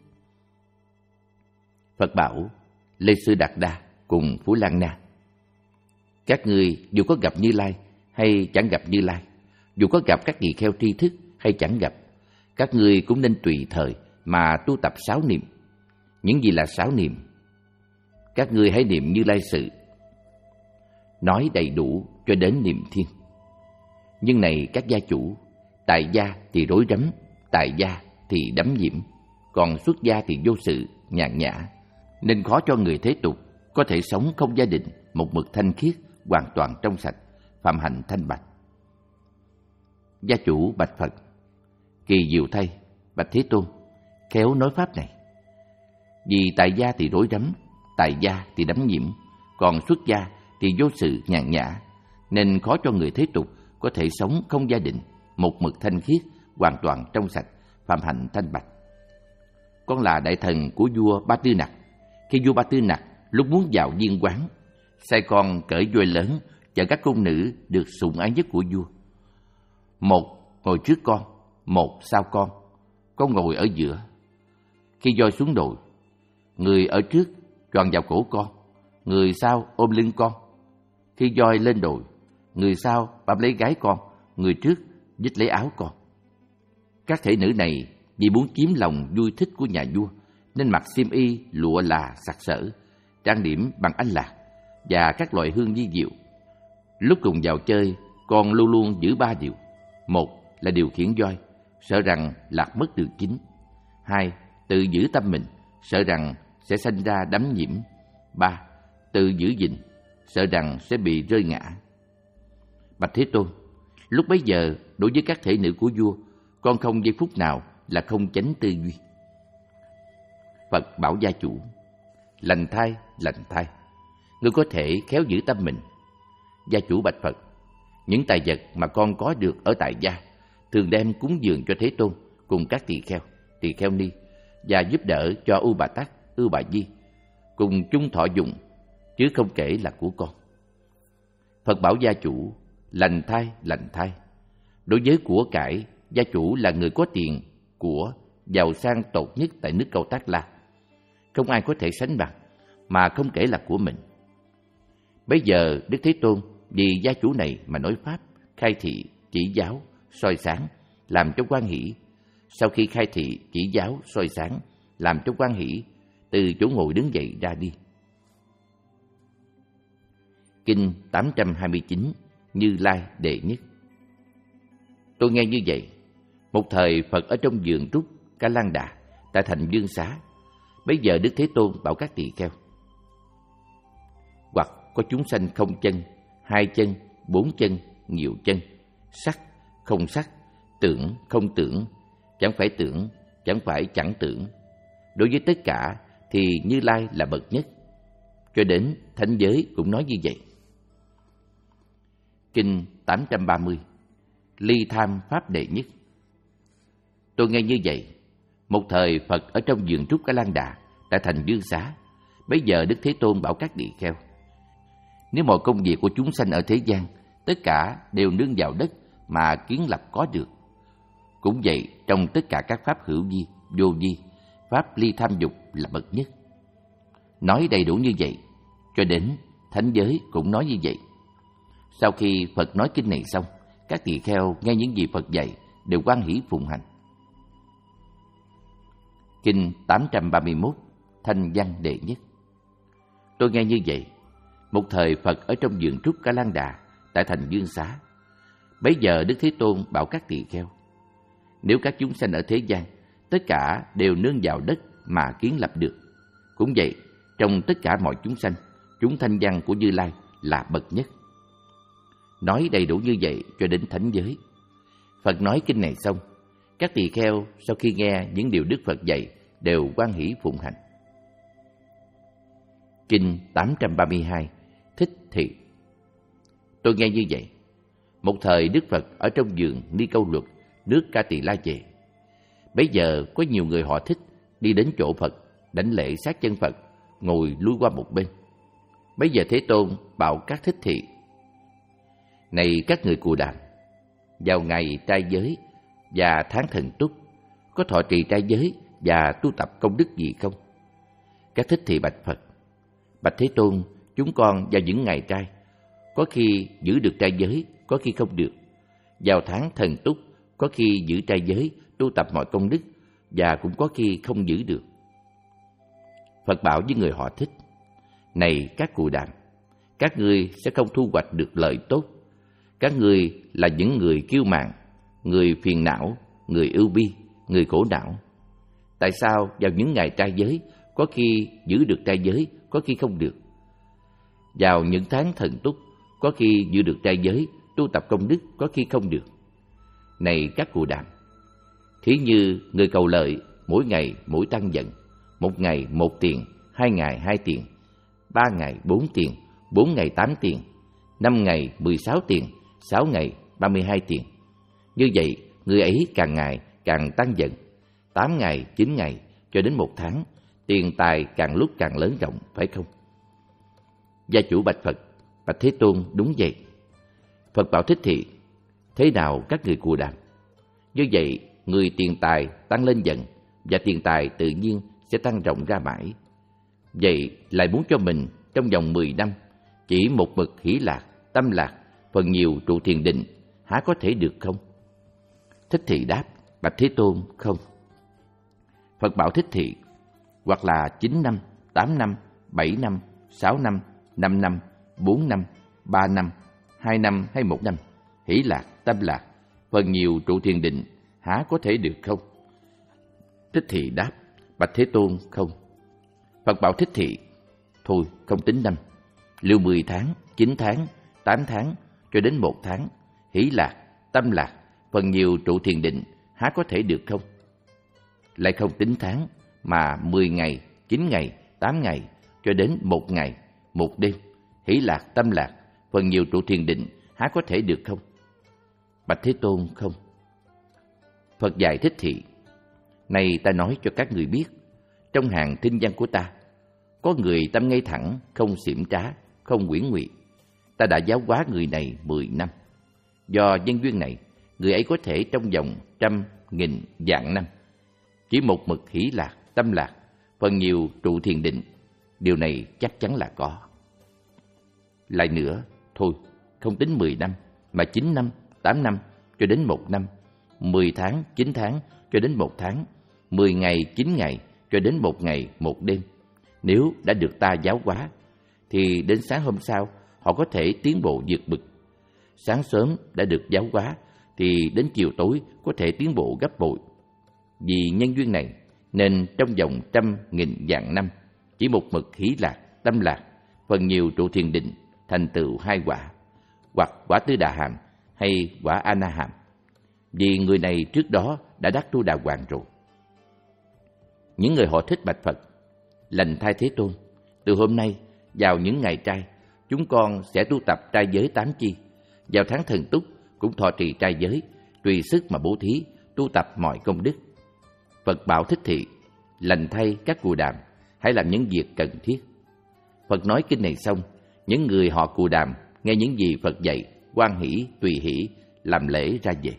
Phật bảo Lê Sư Đạt Đa cùng Phú Lan Na, các ngươi dù có gặp Như Lai hay chẳng gặp Như Lai, dù có gặp các tỳ kheo tri thức hay chẳng gặp, các ngươi cũng nên tùy thời mà tu tập sáu niệm. Những gì là sáu niệm? Các ngươi hãy niệm Như Lai sự, nói đầy đủ cho đến niệm thiên. Nhưng này các gia chủ, tại gia thì rối rắm, tại gia thì đắm nhiễm, còn xuất gia thì vô sự, nhàn nhã, nên khó cho người thế tục có thể sống không gia đình, một mực thanh khiết, hoàn toàn trong sạch, phạm hạnh thanh bạch. Gia chủ bạch Phật, kỳ diệu thay, bạch Thế Tôn, khéo nói pháp này. Vì tại gia thì rối rắm, tại gia thì đắm nhiễm, còn xuất gia thì vô sự nhàn nhã, nên khó cho người thế tục có thể sống không gia đình, một mực thanh khiết, hoàn toàn trong sạch, phạm hạnh thanh bạch. Con là đại thần của vua Ba Tư Nặc. Khi vua Ba Tư Nặc lúc muốn vào viên quán, sai con cởi voi lớn chở các cung nữ được sủng ái nhất của vua. Một ngồi trước con, một sau con, con ngồi ở giữa. Khi voi xuống đồi, người ở trước tròn vào cổ con, người sau ôm lưng con. Khi voi lên đồi, người sau bám lấy gái con, người trước dít lấy áo con. Các thể nữ này vì muốn chiếm lòng vui thích của nhà vua, nên mặc xiêm y lụa là sặc sỡ, trang điểm bằng anh lạc và các loại hương vi diệu. Lúc cùng vào chơi, con luôn luôn giữ ba điều: một là điều khiển voi, sợ rằng lạc mất đường chính. Hai, tự giữ tâm mình, sợ rằng sẽ sanh ra đắm nhiễm. Ba, tự giữ gìn, sợ rằng sẽ bị rơi ngã. Bạch Thế Tôn, lúc bấy giờ đối với các thể nữ của vua, con không giây phút nào là không chánh tư duy. Phật bảo gia chủ: lành thai, lành thai, ngươi có thể khéo giữ tâm mình. Gia chủ bạch Phật: những tài vật mà con có được ở tại gia thường đem cúng dường cho Thế Tôn cùng các tỳ kheo, tỳ kheo ni, và giúp đỡ cho U Bà Tát, Ưu Bà Di cùng chung thọ dụng, chứ không kể là của con. Phật bảo gia chủ: lành thai, lành thai, đối với của cải, gia chủ là người có tiền, của, giàu sang tột nhất tại nước Câu Tác La, không ai có thể sánh bằng, mà không kể là của mình. Bây giờ Đức Thế Tôn vì gia chủ này mà nói pháp, khai thị, chỉ giáo, soi sáng, làm cho hoan hỷ. Sau khi khai thị, chỉ giáo, soi sáng, làm cho hoan hỷ, từ chỗ ngồi đứng dậy ra đi. Kinh tám trăm hai mươi chín, Như Lai Đệ Nhất. Tôi nghe như vậy, một thời Phật ở trong vườn trúc Ca Lan Đà tại thành Dương Xá. Bây giờ Đức Thế Tôn bảo các tỳ kheo: hoặc có chúng sanh không chân, hai chân, bốn chân, nhiều chân, sắc, không sắc, tưởng, không tưởng, chẳng phải tưởng, chẳng phải chẳng tưởng. Đối với tất cả thì Như Lai là bậc nhất. Cho đến thánh giới cũng nói như vậy. Kinh tám trăm ba mươi, Ly Tham Pháp Đệ Nhất. Tôi nghe như vậy, một thời Phật ở trong vườn trúc Ca Lan Đà tại thành Dương Xá. Bây giờ Đức Thế Tôn bảo các tỳ kheo: nếu mọi công việc của chúng sanh ở thế gian tất cả đều nương vào đất mà kiến lập có được, cũng vậy trong tất cả các pháp hữu vi, vô vi, pháp ly tham dục là bậc nhất. Nói đầy đủ như vậy, cho đến thánh giới cũng nói như vậy. Sau khi Phật nói kinh này xong, các tỳ kheo nghe những gì Phật dạy đều hoan hỷ phụng hành. Kinh tám trăm ba mươi mốt, Thanh Văn Đệ Nhất. Tôi nghe như vậy, một thời Phật ở trong vườn trúc Ca Lan Đà tại thành Dương Xá. Bấy giờ Đức Thế Tôn bảo các tỳ kheo: nếu các chúng sanh ở thế gian tất cả đều nương vào đất mà kiến lập được, cũng vậy trong tất cả mọi chúng sanh, chúng thanh văn của Như Lai là bậc nhất. Nói đầy đủ như vậy cho đến thánh giới. Phật nói kinh này xong, các tỳ kheo sau khi nghe những điều Đức Phật dạy đều hoan hỷ phụng hành. Kinh tám trăm ba mươi hai, Thích Thị. Tôi nghe như vậy, một thời Đức Phật ở trong vườn Ni Câu Luật, nước Ca Tỳ La Về. Bấy giờ có nhiều người họ Thích đi đến chỗ Phật, đảnh lễ sát chân Phật, ngồi lui qua một bên. Bấy giờ Thế Tôn bảo các thích thị: này các người Cù Đàm, vào ngày trai giới và tháng Thần Túc, có thọ trì trai giới và tu tập công đức gì không? Các thích thị bạch Phật: bạch Thế Tôn, chúng con vào những ngày trai, có khi giữ được trai giới, có khi không được. Vào tháng Thần Túc, có khi giữ trai giới, tu tập mọi công đức, và cũng có khi không giữ được. Phật bảo với người họ Thích: này các Cù Đàm, các ngươi sẽ không thu hoạch được lợi tốt. Các ngươi là những người kiêu mạn, người phiền não, người ưu bi, người khổ não. Tại sao vào những ngày trai giới, có khi giữ được trai giới, có khi không được? Vào những tháng Thần Túc, có khi giữ được trai giới, tu tập công đức, có khi không được. Này các Cù Đàm, thí như người cầu lợi, mỗi ngày mỗi tăng dần, một ngày một tiền, hai ngày hai tiền, ba ngày bốn tiền, bốn ngày tám tiền, năm ngày mười sáu tiền, sáu ngày ba mươi hai tiền. Như vậy, người ấy càng ngày càng tăng dần, tám ngày, chín ngày, cho đến một tháng, tiền tài càng lúc càng lớn rộng, phải không? Gia chủ bạch Phật: bạch Thế Tôn, đúng vậy. Phật bảo Thích Thị: thế nào các người Cù Đàm? Như vậy, người tiền tài tăng lên dần, và tiền tài tự nhiên sẽ tăng rộng ra mãi. Vậy lại muốn cho mình trong vòng mười năm chỉ một mực hỷ lạc, tâm lạc, phần nhiều trụ thiền định, há có thể được không? Thích Thị đáp: bạch Thế Tôn, không. Phật bảo Thích Thị: hoặc là chín năm, tám năm, bảy năm, sáu năm, năm năm, bốn năm, ba năm, hai năm hay một năm, hỷ lạc, tâm lạc, phần nhiều trụ thiền định, há có thể được không? Thích Thị đáp: Bạch Thế Tôn, không. Phật bảo Thích Thị: Thôi, không tính năm. Liệu mười tháng, chín tháng, tám tháng, cho đến một tháng, hỷ lạc, tâm lạc, phần nhiều trụ thiền định, há có thể được không? Lại không tính tháng, mà mười ngày, chín ngày, tám ngày, cho đến một ngày, một đêm, hỷ lạc, tâm lạc, phần nhiều trụ thiền định, há có thể được không? Bạch Thế Tôn, không. Phật dạy Thích Thị: Này ta nói cho các người biết, trong hàng thinh văn của ta, có người tâm ngay thẳng, không xiểm trá, không quyển ngụy. Ta đã giáo hóa người này mười năm. Do nhân duyên này, người ấy có thể trong vòng trăm, nghìn, vạn năm, chỉ một mực hỷ lạc, tâm lạc, phần nhiều trụ thiền định. Điều này chắc chắn là có. Lại nữa, thôi, không tính mười năm, mà chín năm, tám năm, cho đến một năm, mười tháng, chín tháng, cho đến một tháng, mười ngày, chín ngày, cho đến một ngày, một đêm. Nếu đã được ta giáo hóa, thì đến sáng hôm sau, họ có thể tiến bộ vượt bậc. Sáng sớm đã được giáo hóa, thì đến chiều tối có thể tiến bộ gấp bội. Vì nhân duyên này, nên trong vòng trăm, nghìn, vạn năm, chỉ một mực hỷ lạc, tâm lạc, phần nhiều trụ thiền định, thành tựu hai quả, hoặc quả Tứ Đà Hàm hay quả A Na Hàm. Vì người này trước đó đã đắc Tu Đà Hoàng rồi. Những người họ thích bạch Phật: Lành thay Thế Tôn, từ hôm nay vào những ngày trai, chúng con sẽ tu tập trai giới tám chi. Vào tháng Thần Túc cũng thọ trì trai giới, tùy sức mà bố thí, tu tập mọi công đức. Phật bảo Thích Thị: Lành thay các Cù Đàm, hãy làm những việc cần thiết. Phật nói kinh này xong, những người họ Cù Đàm nghe những gì Phật dạy, hoan hỷ, tùy hỷ, làm lễ ra về.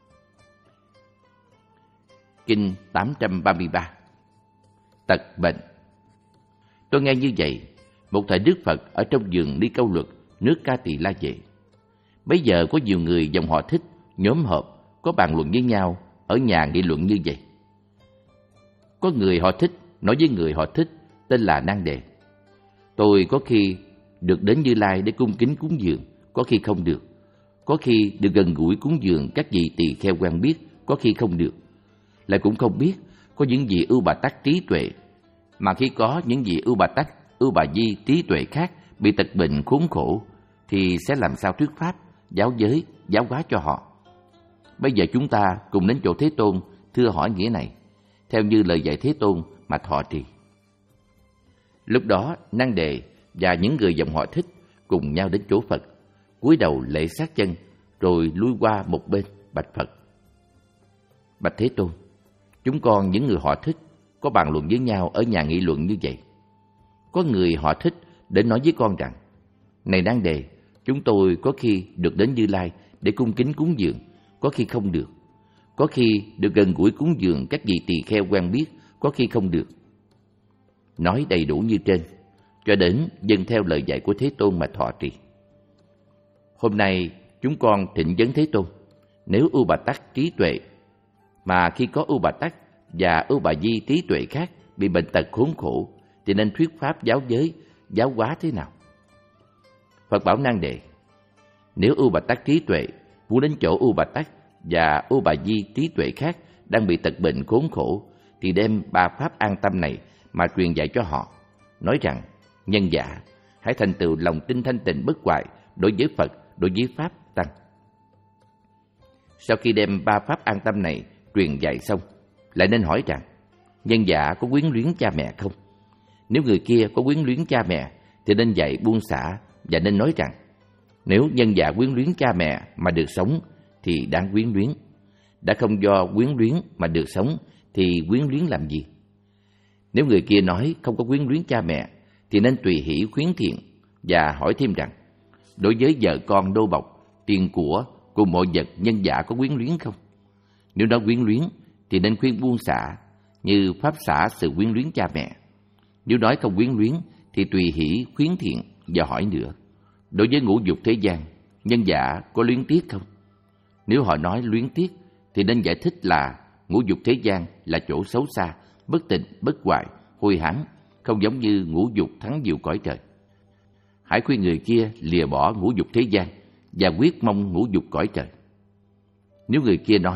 Kinh tám trăm ba mươi ba. Tật bệnh. Tôi nghe như vậy, một thời Đức Phật ở trong vườn Ni Câu Luật, nước Ca Tỳ La Vệ. Bây giờ có nhiều người dòng họ Thích nhóm họp, có bàn luận với nhau ở nhà nghị luận như vậy. Có người họ Thích nói với người họ Thích tên là Nan Đề: Tôi có khi được đến Như Lai để cung kính cúng dường, có khi không được. Có khi được gần gũi cúng dường các vị tỳ kheo quen biết, có khi không được. Lại cũng không biết có những vị ưu bà tắc trí tuệ, mà khi có những vị ưu bà tắc, ưu bà di trí tuệ khác bị tật bệnh khốn khổ, thì sẽ làm sao thuyết pháp, giáo giới, giáo hóa cho họ. Bây giờ chúng ta cùng đến chỗ Thế Tôn thưa hỏi nghĩa này, theo như lời dạy Thế Tôn mà thọ trì. Lúc đó Năng Đề và những người dòng họ Thích cùng nhau đến chỗ Phật, cúi đầu lễ sát chân, rồi lui qua một bên bạch Phật: Bạch Thế Tôn, chúng con những người họ Thích có bàn luận với nhau ở nhà nghị luận như vậy. Có người họ Thích đến nói với con rằng: Này Năng Đề, chúng tôi có khi được đến Như Lai để cung kính cúng dường, có khi không được. Có khi được gần gũi cúng dường các vị tỳ kheo quen biết, có khi không được. Nói đầy đủ như trên, cho đến dâng theo lời dạy của Thế Tôn mà thọ trì. Hôm nay chúng con thỉnh vấn Thế Tôn: Nếu ưu bà tắc trí tuệ, mà khi có ưu bà tắc và ưu bà di trí tuệ khác bị bệnh tật khốn khổ, thì nên thuyết pháp giáo giới, giáo hóa thế nào? Phật bảo Nan Đề: Nếu ưu bà tắc trí tuệ muốn đến chỗ ưu bà tắc và ưu bà di trí tuệ khác đang bị tật bệnh khốn khổ, thì đem ba pháp an tâm này mà truyền dạy cho họ, nói rằng: Nhân giả, hãy thành tựu lòng tin thanh tịnh bất hoại đối với Phật, đối với Pháp Tăng. Sau khi đem ba pháp an tâm này truyền dạy xong, lại nên hỏi rằng: Nhân giả có quyến luyến cha mẹ không? Nếu người kia có quyến luyến cha mẹ, thì nên dạy buông xả, và nên nói rằng: Nếu nhân giả quyến luyến cha mẹ mà được sống, thì đáng quyến luyến. Đã không do quyến luyến mà được sống, thì quyến luyến làm gì? Nếu người kia nói không có quyến luyến cha mẹ, thì nên tùy hỷ khuyến thiện, và hỏi thêm rằng: Đối với vợ con đô bọc, tiền của cùng mọi vật, nhân giả có quyến luyến không? Nếu nó quyến luyến, thì nên khuyên buông xả, như pháp xả sự quyến luyến cha mẹ. Nếu nói không quyến luyến, thì tùy hỷ khuyến thiện, và hỏi nữa: Đối với ngũ dục thế gian, nhân giả có luyến tiếc không? Nếu họ nói luyến tiếc, thì nên giải thích là ngũ dục thế gian là chỗ xấu xa, bất tịnh, bất hoại, hôi hám, không giống như ngũ dục thắng diệu cõi trời. Hãy khuyên người kia lìa bỏ ngũ dục thế gian và quyết mong ngũ dục cõi trời. Nếu người kia nói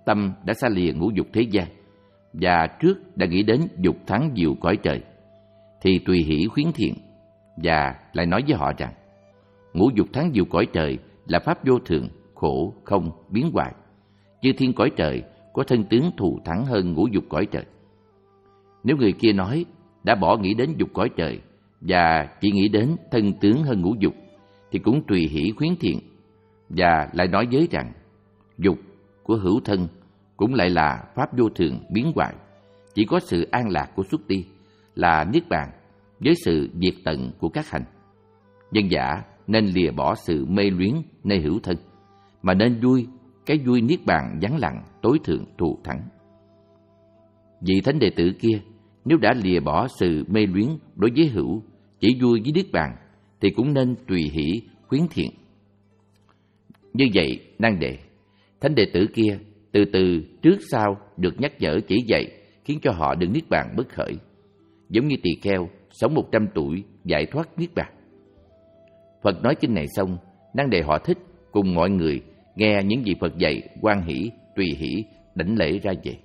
tâm đã xa lìa ngũ dục thế gian và trước đã nghĩ đến dục thắng diệu cõi trời, thì tùy hỷ khuyến thiện và lại nói với họ rằng ngũ dục thắng diệu cõi trời là pháp vô thường, khổ, không, biến hoại. Chư thiên cõi trời có thân tướng thù thắng hơn ngũ dục cõi trời. Nếu người kia nói đã bỏ nghĩ đến dục cõi trời và chỉ nghĩ đến thân tướng hơn ngũ dục, thì cũng tùy hỷ khuyến thiện và lại nói với rằng dục của hữu thân cũng lại là pháp vô thường biến hoại, chỉ có sự an lạc của xuất đi là niết bàn với sự diệt tận của các hành. Nhân giả nên lìa bỏ sự mê luyến nơi hữu thân, mà nên vui cái vui niết bàn vắng lặng tối thượng thù thắng. Vị thánh đệ tử kia nếu đã lìa bỏ sự mê luyến đối với hữu, chỉ vui với niết bàn, thì cũng nên tùy hỷ khuyến thiện. Như vậy, năng đệ, thánh đệ tử kia từ từ trước sau được nhắc nhở chỉ dạy, khiến cho họ được niết bàn bất khởi, giống như tỳ kheo sống một trăm tuổi giải thoát niết bàn. Phật nói kinh này xong, năng đệ họ thích cùng mọi người nghe những gì Phật dạy, hoan hỷ, tùy hỷ, đảnh lễ ra về.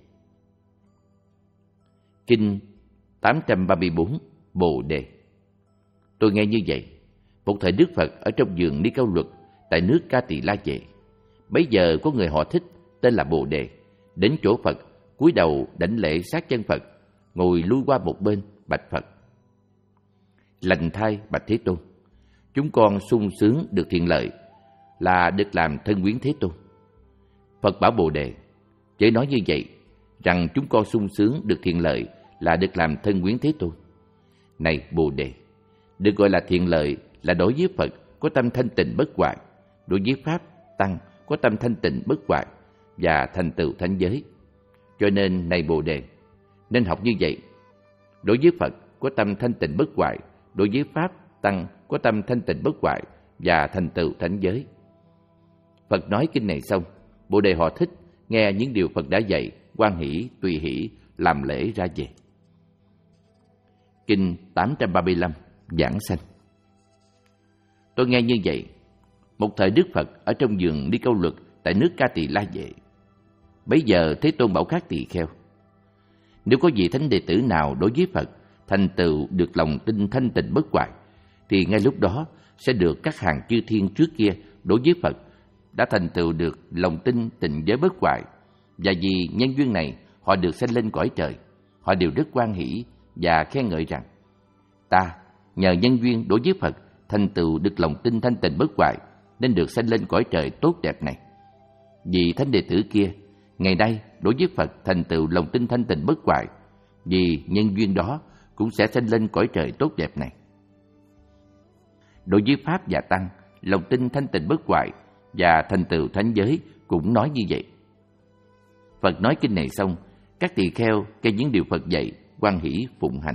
Kinh tám trăm ba mươi bốn Bồ Đề. Tôi nghe như vậy, một thời Đức Phật ở trong vườn Ni Câu Luật tại nước Ca Tỳ La Vệ. Bấy giờ có người họ thích tên là Bồ Đề đến chỗ Phật, cúi đầu đảnh lễ sát chân Phật, ngồi lui qua một bên bạch Phật: Lành thay bạch Thế Tôn, chúng con sung sướng được thiện lợi là được làm thân quyến Thế Tôn. Phật bảo Bồ Đề: chớ nói như vậy, rằng chúng con sung sướng được thiện lợi là được làm thân quyến Thế Tôn. Này Bồ Đề, được gọi là thiện lợi là đối với Phật có tâm thanh tịnh bất hoại, đối với Pháp Tăng có tâm thanh tịnh bất hoại và thành tựu thánh giới. Cho nên này Bồ Đề, nên học như vậy. Đối với Phật có tâm thanh tịnh bất hoại, đối với Pháp Tăng có tâm thanh tịnh bất hoại và thành tựu thánh giới. Phật nói kinh này xong, Bồ Đề họ thích nghe những điều Phật đã dạy, hoan hỷ, tùy hỷ, làm lễ ra về. Kinh tám trăm ba mươi lăm Giảng sanh. Tôi nghe như vậy, một thời Đức Phật ở trong vườn Ni Câu Luật tại nước Ca Tỳ La Vệ. Bấy giờ Thế Tôn bảo các tỳ kheo: nếu có vị thánh đệ tử nào đối với Phật thành tựu được lòng tin thanh tịnh bất hoại, thì ngay lúc đó sẽ được các hàng chư thiên trước kia đối với Phật đã thành tựu được lòng tin tịnh giới bất hoại, và vì nhân duyên này họ được sanh lên cõi trời. Họ đều rất hoan hỷ và khen ngợi rằng: ta nhờ nhân duyên đối với Phật thành tựu được lòng tin thanh tịnh bất hoại, nên được sanh lên cõi trời tốt đẹp này. Vì thánh đệ tử kia ngày nay đối với Phật thành tựu lòng tin thanh tịnh bất hoại, vì nhân duyên đó cũng sẽ sanh lên cõi trời tốt đẹp này. Đối với Pháp và Tăng, lòng tin thanh tịnh bất hoại và thành tựu thánh giới cũng nói như vậy. Phật nói kinh này xong, các tỳ kheo nghe những điều Phật dạy, hoan hỷ phụng hành.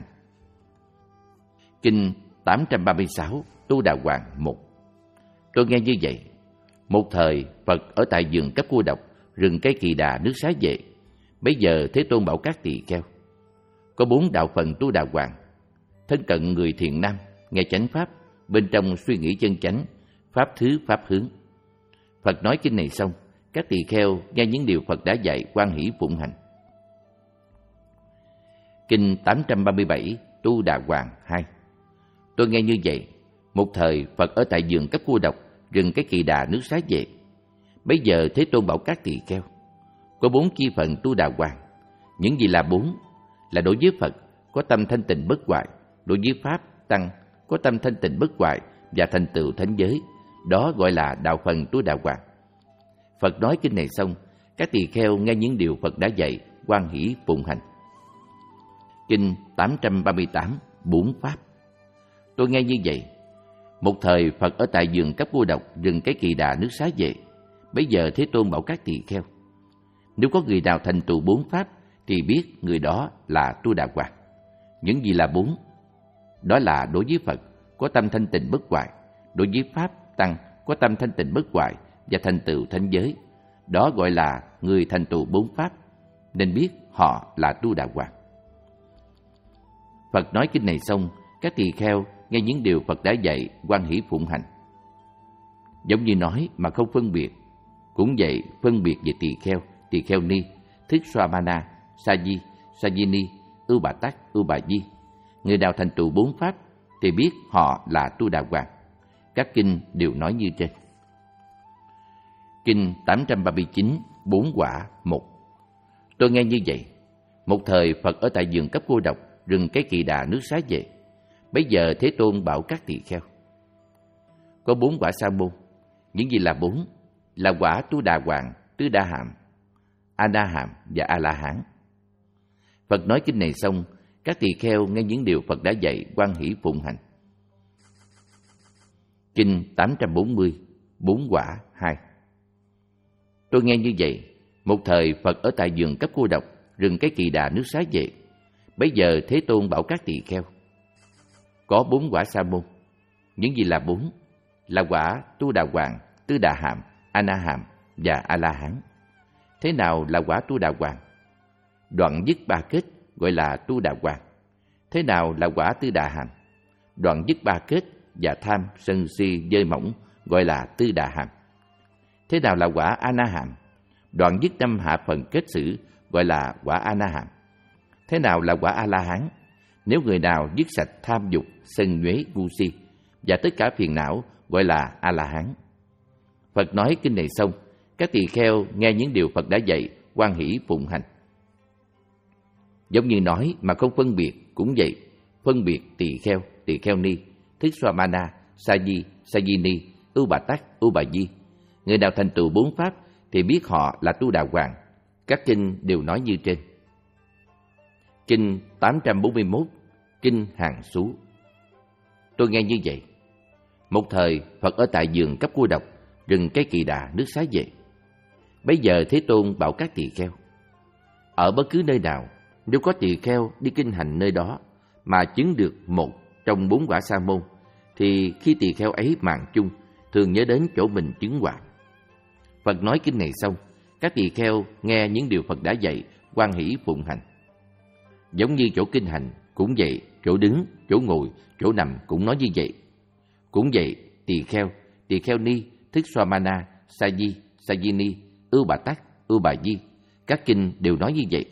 Kinh tám trăm ba mươi sáu Tu Đà Hoàng một. Tôi nghe như vậy, một thời Phật ở tại vườn Cấp Cô Độc, rừng cây Kỳ Đà, nước Xá Vệ. Bấy giờ Thế Tôn bảo các tỳ kheo: có bốn đạo phần Tu Đà Hoàng, thân cận người thiện nam, nghe chánh pháp, bên trong suy nghĩ chân chánh, pháp thứ pháp hướng. Phật nói kinh này xong, các tỳ kheo nghe những điều Phật đã dạy, hoan hỷ phụng hành. Kinh tám trăm ba mươi bảy Tu Đà Hoàng hai. Tôi nghe như vậy, một thời Phật ở tại vườn Cấp Cô Độc, rừng cái Kỳ Đà, nước Xá Vệ. Bấy giờ Thế Tôn bảo các tỳ kheo: có bốn chi phần Tu Đà Hoàng. Những gì là bốn? Là đối với Phật có tâm thanh tịnh bất hoại, đối với Pháp Tăng có tâm thanh tịnh bất hoại và thành tựu thánh giới. Đó gọi là đạo phần Tu Đà Hoàng. Phật nói kinh này xong, các tỳ kheo nghe những điều Phật đã dạy, hoan hỷ phụng hành. Kinh tám trăm ba mươi tám Bốn Pháp. Tôi nghe như vậy, một thời Phật ở tại vườn Cấp Cô Độc, rừng cái Kỳ Đà, nước Xá Vệ. Bấy giờ Thế Tôn bảo các tỳ kheo: nếu có người nào thành tựu bốn pháp, thì biết người đó là Tu Đà Hoàng. Những gì là bốn? Đó là đối với Phật có tâm thanh tịnh bất hoại, đối với Pháp Tăng có tâm thanh tịnh bất hoại và thành tựu thánh giới. Đó gọi là người thành tựu bốn pháp, nên biết họ là Tu Đà Hoàng. Phật nói kinh này xong, các tỳ kheo nghe những điều Phật đã dạy, hoan hỷ phụng hành. Giống như nói mà không phân biệt, cũng vậy phân biệt về tỳ kheo Tỳ Kheo Ni, Thích Xoa Ma Na, Sa Di, Sa Di Ni, Ưu Bà Tắc, Ưu Bà Di. Người nào thành tựu bốn pháp thì biết họ là Tu Đà Hoàng. Các kinh đều nói như trên. Kinh tám trăm ba mươi chín, Bốn Quả một. Tôi nghe như vậy. Một thời Phật ở tại vườn Cấp Cô Độc, rừng Cái Kỳ Đà, nước Xá Vệ. Bấy giờ Thế Tôn bảo các tỳ kheo: có bốn quả Sa môn. Những gì là bốn? Là quả Tu Đà Hoàng, Tứ Đa Hàm, A Na Hàm và A La Hán. Phật nói kinh này xong, các tỳ kheo nghe những điều Phật đã dạy, hoan hỷ phụng hành. Kinh tám trăm bốn mươi, Bốn Quả hai. Tôi nghe như vậy. Một thời Phật ở tại vườn Cấp Cô Độc, rừng Cái Kỳ Đà, nước Xá Vệ. Bấy giờ Thế Tôn bảo các tỳ kheo: có bốn quả Sa môn. Những gì là bốn? Là quả Tu Đà Hoàng, Tứ Đà Hàm, A Na Hàm và A La Hán. Thế nào là quả Tu Đà Hoàng? Đoạn dứt ba kết gọi là Tu Đà Hoàng. Thế nào là quả Tứ Đà Hàm? Đoạn dứt ba kết và tham, sân si, dơi mỏng gọi là Tứ Đà Hàm. Thế nào là quả A Na Hàm? Đoạn dứt năm hạ phần kết xử gọi là quả A Na Hàm. Thế nào là quả A La Hán? Nếu người nào dứt sạch tham dục, sân nhuế, ngu si và tất cả phiền não gọi là A La Hán. Phật nói kinh này xong, các tỳ kheo nghe những điều Phật đã dạy, hoan hỷ phụng hành. Giống như nói mà không phân biệt cũng vậy. Phân biệt tỳ kheo, tỳ kheo ni, Thích Xoa Ma Na, Sa Di, Sa Di Ni, Ưu Bà Tắc, Ưu Bà Di. Người nào thành tựu bốn pháp thì biết họ là Tu Đà Hoàng. Các kinh đều nói như trên. Kinh tám trăm bốn mươi mốt, Kinh Hàng Xú. Tôi nghe như vậy. Một thời Phật ở tại vườn Cấp Cô Độc, rừng Cái Kỳ Đà, nước Xá Vệ. Bấy giờ Thế Tôn bảo các tỳ kheo: ở bất cứ nơi nào, nếu có tỳ kheo đi kinh hành nơi đó mà chứng được một trong bốn quả Sa môn, thì khi tỳ kheo ấy mạng chung, thường nhớ đến chỗ mình chứng quả. Phật nói kinh này xong, các tỳ kheo nghe những điều Phật đã dạy, hoan hỷ phụng hành. Giống như chỗ kinh hành cũng vậy, chỗ đứng, chỗ ngồi, chỗ nằm cũng nói như vậy. Cũng vậy, tỳ kheo, tỳ kheo ni, Thích Xoa Ma Na, Sa Di, Sa Di Ni, Ưu Bà Tắc, Ưu Bà Di. Các kinh đều nói như vậy.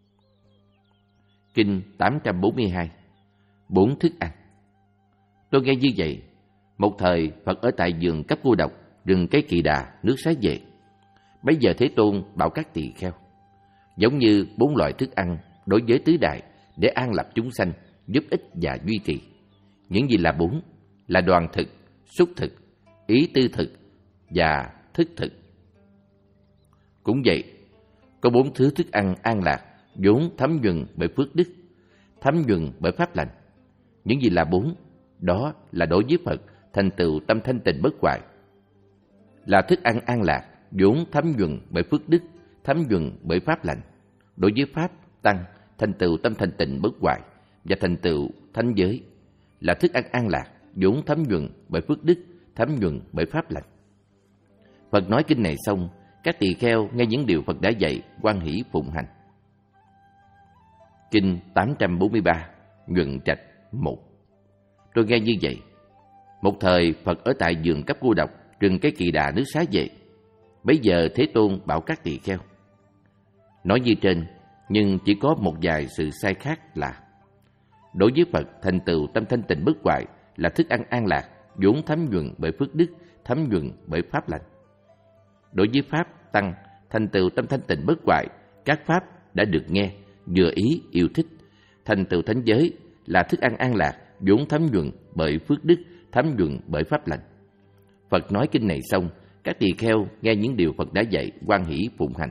Kinh tám trăm bốn mươi hai, Bốn Thức Ăn. Tôi nghe như vậy. Một thời Phật ở tại vườn Cấp Cô Độc, rừng Cái Kỳ Đà, nước Xá Vệ. Bấy giờ Thế Tôn bảo các tỳ kheo: giống như bốn loại thức ăn đối với tứ đại để an lập chúng sanh, giúp ích và duy trì. Những gì là bốn? Là đoàn thực, xúc thực, ý tư thực và thức thực. Cũng vậy, có bốn thứ thức ăn an lạc, vốn thấm nhuần bởi phước đức, thấm nhuần bởi pháp lành. Những gì là bốn? Đó là đối với Phật thành tựu tâm thanh tịnh bất hoại. Là thức ăn an lạc, vốn thấm nhuần bởi phước đức, thấm nhuần bởi pháp lành. Đối với Pháp, Tăng, thành tựu tâm thanh tịnh bất hoại và thành tựu thánh giới. Là thức ăn an lạc, vốn thấm nhuần bởi phước đức, thấm nhuần bởi pháp lành. Phật nói kinh này xong, các tỳ kheo nghe những điều Phật đã dạy, hoan hỷ phụng hành. Kinh tám trăm bốn mươi ba, Nhuận Trạch một. Tôi nghe như vậy. Một thời Phật ở tại vườn Cấp Cô Độc, rừng Cái Kỳ Đà, nước Xá Vệ. Bấy giờ Thế Tôn bảo các tỳ kheo: nói như trên, nhưng chỉ có một vài sự sai khác là: đối với Phật thành tựu tâm thanh tịnh bất hoại là thức ăn an lạc, vốn thấm nhuần bởi phước đức, thấm nhuần bởi pháp lành. Đối với Pháp, Tăng, thành tựu tâm thanh tịnh bất hoại, các pháp đã được nghe, vừa ý, yêu thích, thành tựu thánh giới là thức ăn an lạc, vốn thấm nhuần bởi phước đức, thấm nhuần bởi pháp lành. Phật nói kinh này xong, các tỳ kheo nghe những điều Phật đã dạy, hoan hỷ phụng hành.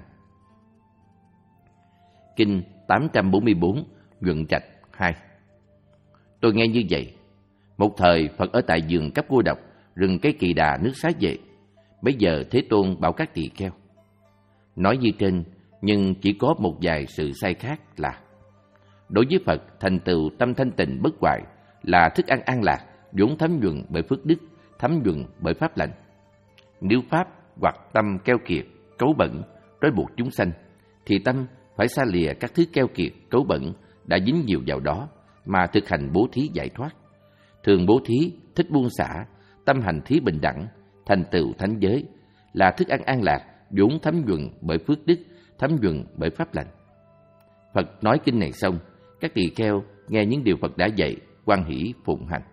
Kinh tám trăm bốn mươi bốn, Nhuận Trạch hai. Tôi nghe như vậy. Một thời Phật ở tại vườn Cấp Cô Độc, rừng Cái Kỳ Đà, nước Xá Vệ. Bấy giờ Thế Tôn bảo các tỳ kheo: nói như trên, nhưng chỉ có một vài sự sai khác là: đối với Phật thành tựu tâm thanh tịnh bất hoại là thức ăn an lạc, vốn thấm nhuần bởi phước đức, thấm nhuần bởi pháp lành. Nếu pháp hoặc tâm keo kiệt, cấu bẩn, trói buộc chúng sanh, thì tâm phải xa lìa các thứ keo kiệt, cấu bẩn đã dính nhiều vào đó mà thực hành bố thí giải thoát. Thường bố thí, thích buông xả, tâm hành thí bình đẳng, thành tựu thánh giới là thức ăn an lạc, vốn thấm nhuần bởi phước đức, thấm nhuần bởi pháp lành. Phật nói kinh này xong, các tỳ kheo nghe những điều Phật đã dạy, hoan hỷ phụng hành.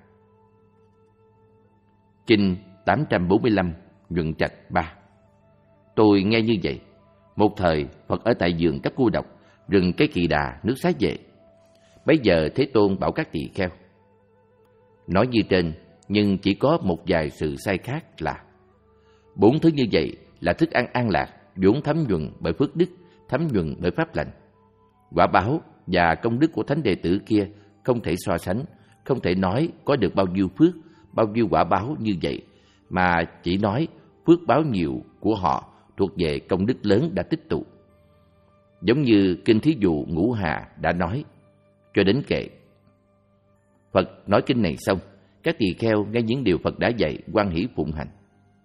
Kinh tám trăm bốn mươi lăm, Nhuận Trạch ba. Tôi nghe như vậy. Một thời, Phật ở tại vườn Cấp Cô Độc, rừng Cây Kỳ Đà, nước Xá Vệ. Bấy giờ Thế Tôn bảo các tỳ kheo. Nói như trên, nhưng chỉ có một vài sự sai khác là: bốn thứ như vậy là thức ăn an lạc, vốn thấm nhuần bởi phước đức, thấm nhuần bởi pháp lành. Quả báo và công đức của thánh đệ tử kia không thể so sánh, không thể nói có được bao nhiêu phước, bao nhiêu quả báo như vậy, mà chỉ nói phước báo nhiều của họ thuộc về công đức lớn đã tích tụ. Giống như kinh thí dụ Ngũ Hà đã nói, cho đến kệ. Phật nói kinh này xong, các tỳ kheo nghe những điều Phật đã dạy, hoan hỷ phụng hành.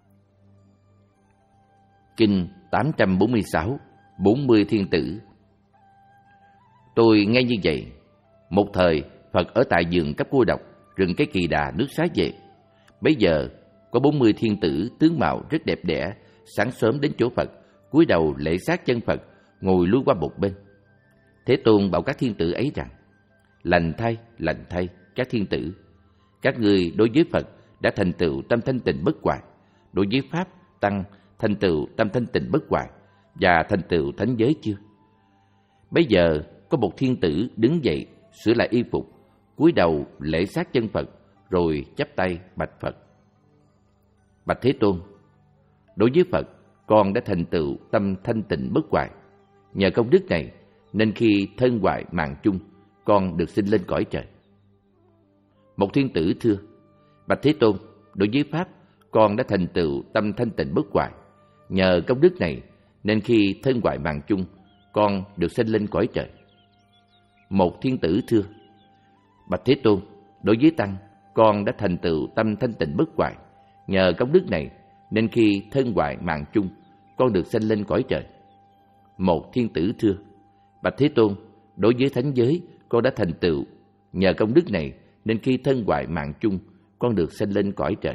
Kinh tám trăm bốn mươi sáu, bốn mươi thiên tử. Tôi nghe như vậy. Một thời, Phật ở tại vườn Cấp Cô Độc, rừng Cây Kỳ Đà, nước Xá Vệ. Bấy giờ, có bốn mươi thiên tử tướng mạo rất đẹp đẽ, sáng sớm đến chỗ Phật, cúi đầu lễ sát chân Phật, ngồi lui qua một bên. Thế Tôn bảo các thiên tử ấy rằng: lành thay, lành thay, các thiên tử, các ngươi đối với Phật đã thành tựu tâm thanh tịnh bất hoại, đối với Pháp, Tăng thành tựu tâm thanh tịnh bất hoại và thành tựu thánh giới chưa? Bấy giờ có một thiên tử đứng dậy, sửa lại y phục, cúi đầu lễ sát chân Phật, rồi chắp tay bạch Phật: bạch Thế Tôn, đối với Phật, con đã thành tựu tâm thanh tịnh bất hoại. Nhờ công đức này nên khi thân hoại mạng chung, con được sinh lên cõi trời. Một thiên tử thưa: bạch Thế Tôn, đối với Pháp, con đã thành tựu tâm thanh tịnh bất hoại. Nhờ công đức này nên khi thân hoại mạng chung, con được sinh lên cõi trời. Một thiên tử thưa: bạch Thế Tôn, đối với Tăng, con đã thành tựu tâm thanh tịnh bất hoại. Nhờ công đức này nên khi thân hoại mạng chung, con được sinh lên cõi trời. Một thiên tử thưa: bạch Thế Tôn, đối với thánh giới, con đã thành tựu. Nhờ công đức này nên khi thân hoại mạng chung, con được sinh lên cõi trời.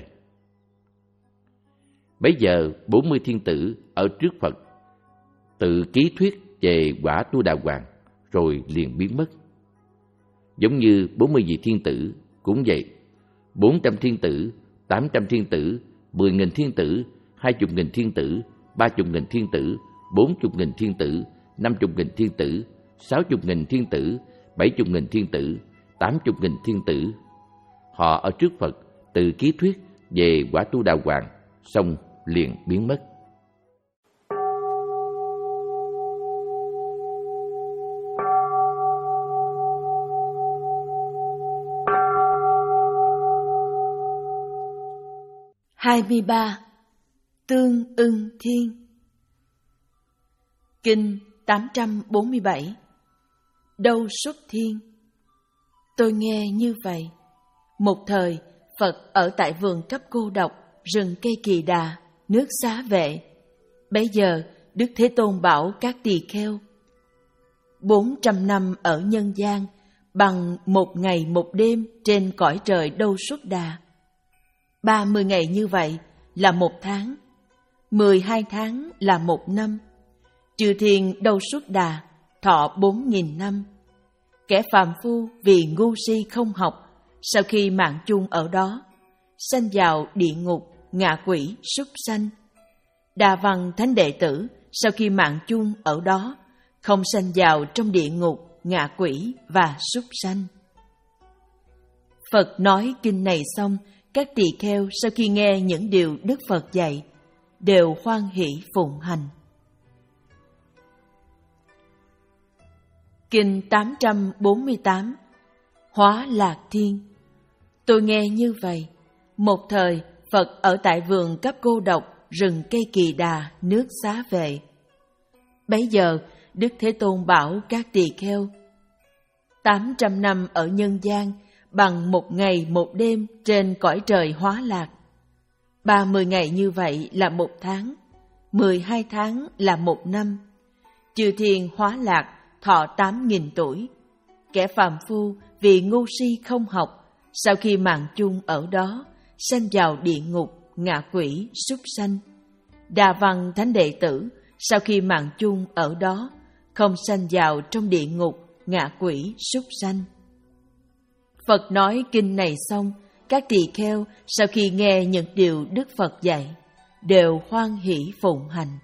Bấy giờ bốn mươi thiên tử ở trước Phật tự ký thuyết về quả Tu Đà Hoàng, rồi liền biến mất. Giống như bốn mươi vị thiên tử cũng vậy, bốn trăm thiên tử, tám trăm thiên tử, mười nghìn thiên tử, hai chục nghìn thiên tử, ba chục nghìn thiên tử, bốn chục nghìn thiên tử, năm chục nghìn thiên tử, sáu chục nghìn thiên tử, bảy chục nghìn thiên tử, tám chục nghìn thiên tử. Họ ở trước Phật tự ký thuyết về quả Tu Đà Hoàng, xong liền biến mất. hai mươi ba. Tương ưng thiên. Kinh tám trăm bốn mươi bảy. Đâu xuất thiên. Tôi nghe như vậy. Một thời, Phật ở tại vườn Cấp Cô Độc, rừng Cây Kỳ Đà, nước Xá Vệ. Bấy giờ, Đức Thế Tôn bảo các tỳ kheo: bốn trăm năm ở nhân gian bằng một ngày một đêm trên cõi trời Đâu Xuất Đà. Ba mươi ngày như vậy là một tháng, mười hai tháng là một năm. Chư thiên Đâu Xuất Đà thọ bốn nghìn năm. Kẻ phàm phu vì ngu si không học, sau khi mạng chung ở đó, sanh vào địa ngục, ngạ quỷ, súc sanh. Đà Văn thánh đệ tử sau khi mạng chung ở đó, không sanh vào trong địa ngục, ngạ quỷ và súc sanh. Phật nói kinh này xong, các tỳ kheo sau khi nghe những điều Đức Phật dạy, đều hoan hỷ phụng hành. Kinh tám trăm bốn mươi tám. Hóa Lạc Thiên. Tôi nghe như vậy. Một thời, Phật ở tại vườn Cấp Cô Độc, rừng Cây Kỳ Đà, nước Xá Vệ. Bấy giờ, Đức Thế Tôn bảo các tỳ kheo: tám trăm năm ở nhân gian bằng một ngày một đêm trên cõi trời Hóa Lạc. Ba mươi ngày như vậy là một tháng, mười hai tháng là một năm. Chư thiên Hóa Lạc thọ tám nghìn tuổi. Kẻ phàm phu vì ngu si không học, sau khi mạng chung ở đó, sanh vào địa ngục, ngạ quỷ, súc sanh. Đà Văn thánh đệ tử sau khi mạng chung ở đó, không sanh vào trong địa ngục, ngạ quỷ, súc sanh. Phật nói kinh này xong, các tỳ kheo sau khi nghe những điều Đức Phật dạy, đều hoan hỷ phụng hành.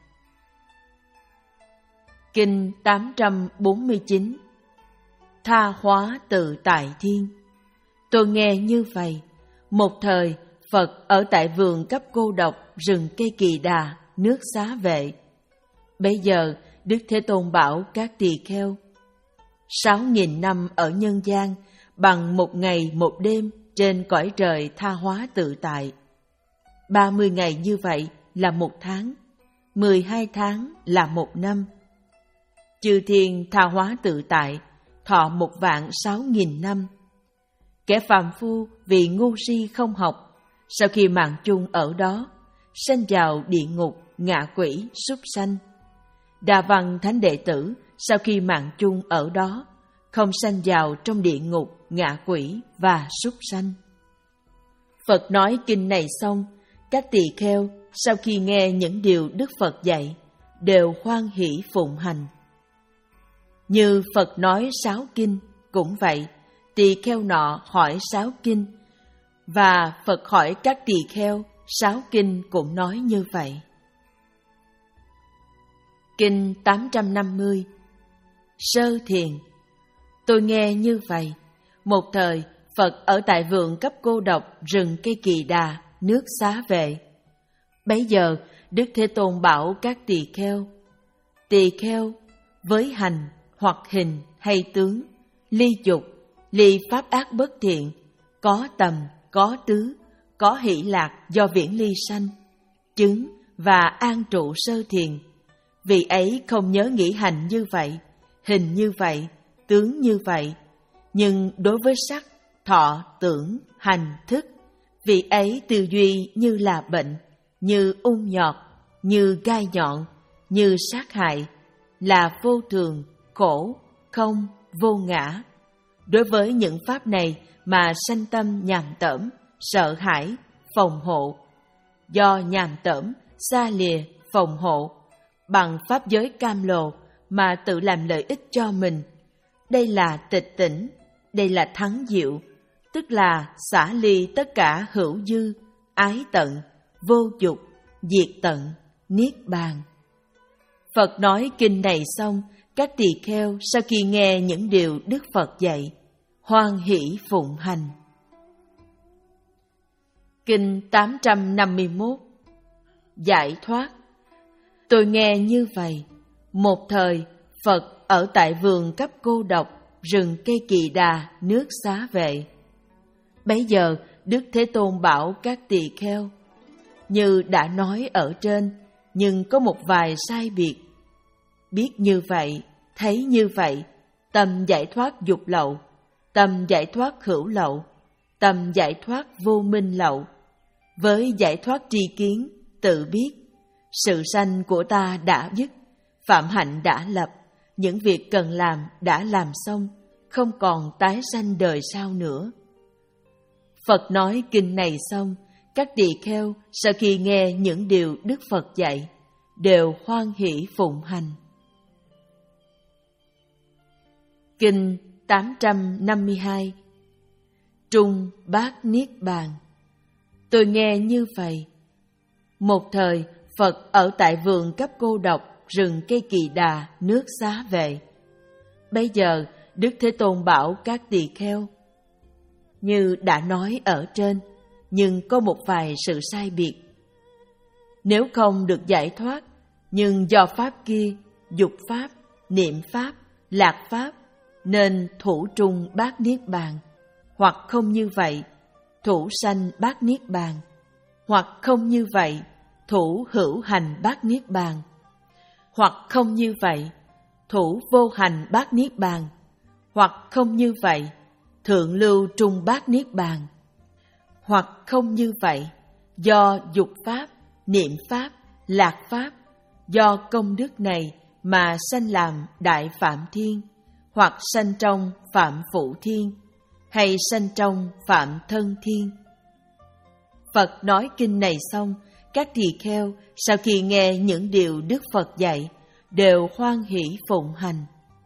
Kinh tám trăm bốn mươi chín. Tha hóa tự tại thiên. Tôi nghe như vậy, một thời Phật ở tại vườn cấp cô độc, rừng cây Kỳ Đà, nước Xá Vệ. Bây giờ Đức Thế Tôn bảo các tỳ kheo, sáu nghìn năm ở nhân gian bằng một ngày một đêm trên cõi trời tha hóa tự tại. Ba mươi ngày như vậy là một tháng, mười hai tháng là một năm. Chư thiên tha hóa tự tại, thọ một vạn sáu nghìn năm. Kẻ phàm phu vì ngu si không học, sau khi mạng chung ở đó, sanh vào địa ngục, ngạ quỷ, súc sanh. Đà Văn Thánh Đệ Tử sau khi mạng chung ở đó, không sanh vào trong địa ngục, ngạ quỷ và súc sanh. Phật nói kinh này xong, các tỳ kheo sau khi nghe những điều Đức Phật dạy, đều hoan hỷ phụng hành. Như Phật nói sáu kinh, cũng vậy, tỳ kheo nọ hỏi sáu kinh, và Phật hỏi các tỳ kheo, sáu kinh cũng nói như vậy. Kinh tám trăm năm mươi. Sơ thiền. Tôi nghe như vậy, một thời Phật ở tại vườn cấp cô độc, rừng cây Kỳ Đà, nước Xá Vệ. Bấy giờ Đức Thế Tôn bảo các tỳ kheo, tỳ kheo với hành hoặc hình hay tướng, ly dục, ly pháp ác bất thiện, có tầm, có tứ, có hỷ lạc do viễn ly sanh, chứng và an trụ sơ thiền. Vì ấy không nhớ nghĩ hành như vậy, hình như vậy, tướng như vậy, nhưng đối với sắc, thọ, tưởng, hành, thức, vì ấy tư duy như là bệnh, như ung nhọt, như gai nhọn, như sát hại, là vô thường, khổ, không, vô ngã. Đối với những pháp này mà sanh tâm nhàm tởm, sợ hãi, phòng hộ. Do nhàm tởm, xa lìa, phòng hộ, bằng pháp giới cam lồ mà tự làm lợi ích cho mình. Đây là tịch tỉnh, đây là thắng diệu, tức là xả ly tất cả hữu dư, ái tận, vô dục, diệt tận, niết bàn. Phật nói kinh này xong, các tỳ kheo sau khi nghe những điều Đức Phật dạy, hoan hỷ phụng hành. Kinh tám trăm năm mươi mốt. Giải thoát. Tôi nghe như vậy, một thời Phật ở tại vườn cấp cô độc, rừng cây Kỳ Đà, nước Xá Vệ. Bấy giờ Đức Thế Tôn bảo các tỳ kheo, như đã nói ở trên, nhưng có một vài sai biệt. Biết như vậy, thấy như vậy, tâm giải thoát dục lậu, tâm giải thoát hữu lậu, tâm giải thoát vô minh lậu. Với giải thoát tri kiến, tự biết, sự sanh của ta đã dứt, phạm hạnh đã lập, những việc cần làm đã làm xong, không còn tái sanh đời sau nữa. Phật nói kinh này xong, các tỳ kheo sau khi nghe những điều Đức Phật dạy, đều hoan hỷ phụng hành. Kinh tám trăm năm mươi hai. Trung Bát Niết Bàn. Tôi nghe như vậy, một thời Phật ở tại vườn cấp cô độc, rừng cây Kỳ Đà, nước Xá Vệ. Bây giờ Đức Thế Tôn bảo các tỳ kheo, như đã nói ở trên, nhưng có một vài sự sai biệt. Nếu không được giải thoát, nhưng do pháp kia, dục pháp, niệm pháp, lạc pháp, nên thủ trung bát niết bàn, hoặc không như vậy, thủ sanh bát niết bàn, hoặc không như vậy, thủ hữu hành bát niết bàn, hoặc không như vậy, thủ vô hành bát niết bàn, hoặc không như vậy, thượng lưu trung bát niết bàn, hoặc không như vậy, do dục pháp, niệm pháp, lạc pháp, do công đức này mà sanh làm đại phạm thiên, hoặc sanh trong phạm phụ thiên, hay sanh trong phạm thân thiên. Phật nói kinh này xong, các tỳ kheo sau khi nghe những điều Đức Phật dạy đều hoan hỷ phụng hành.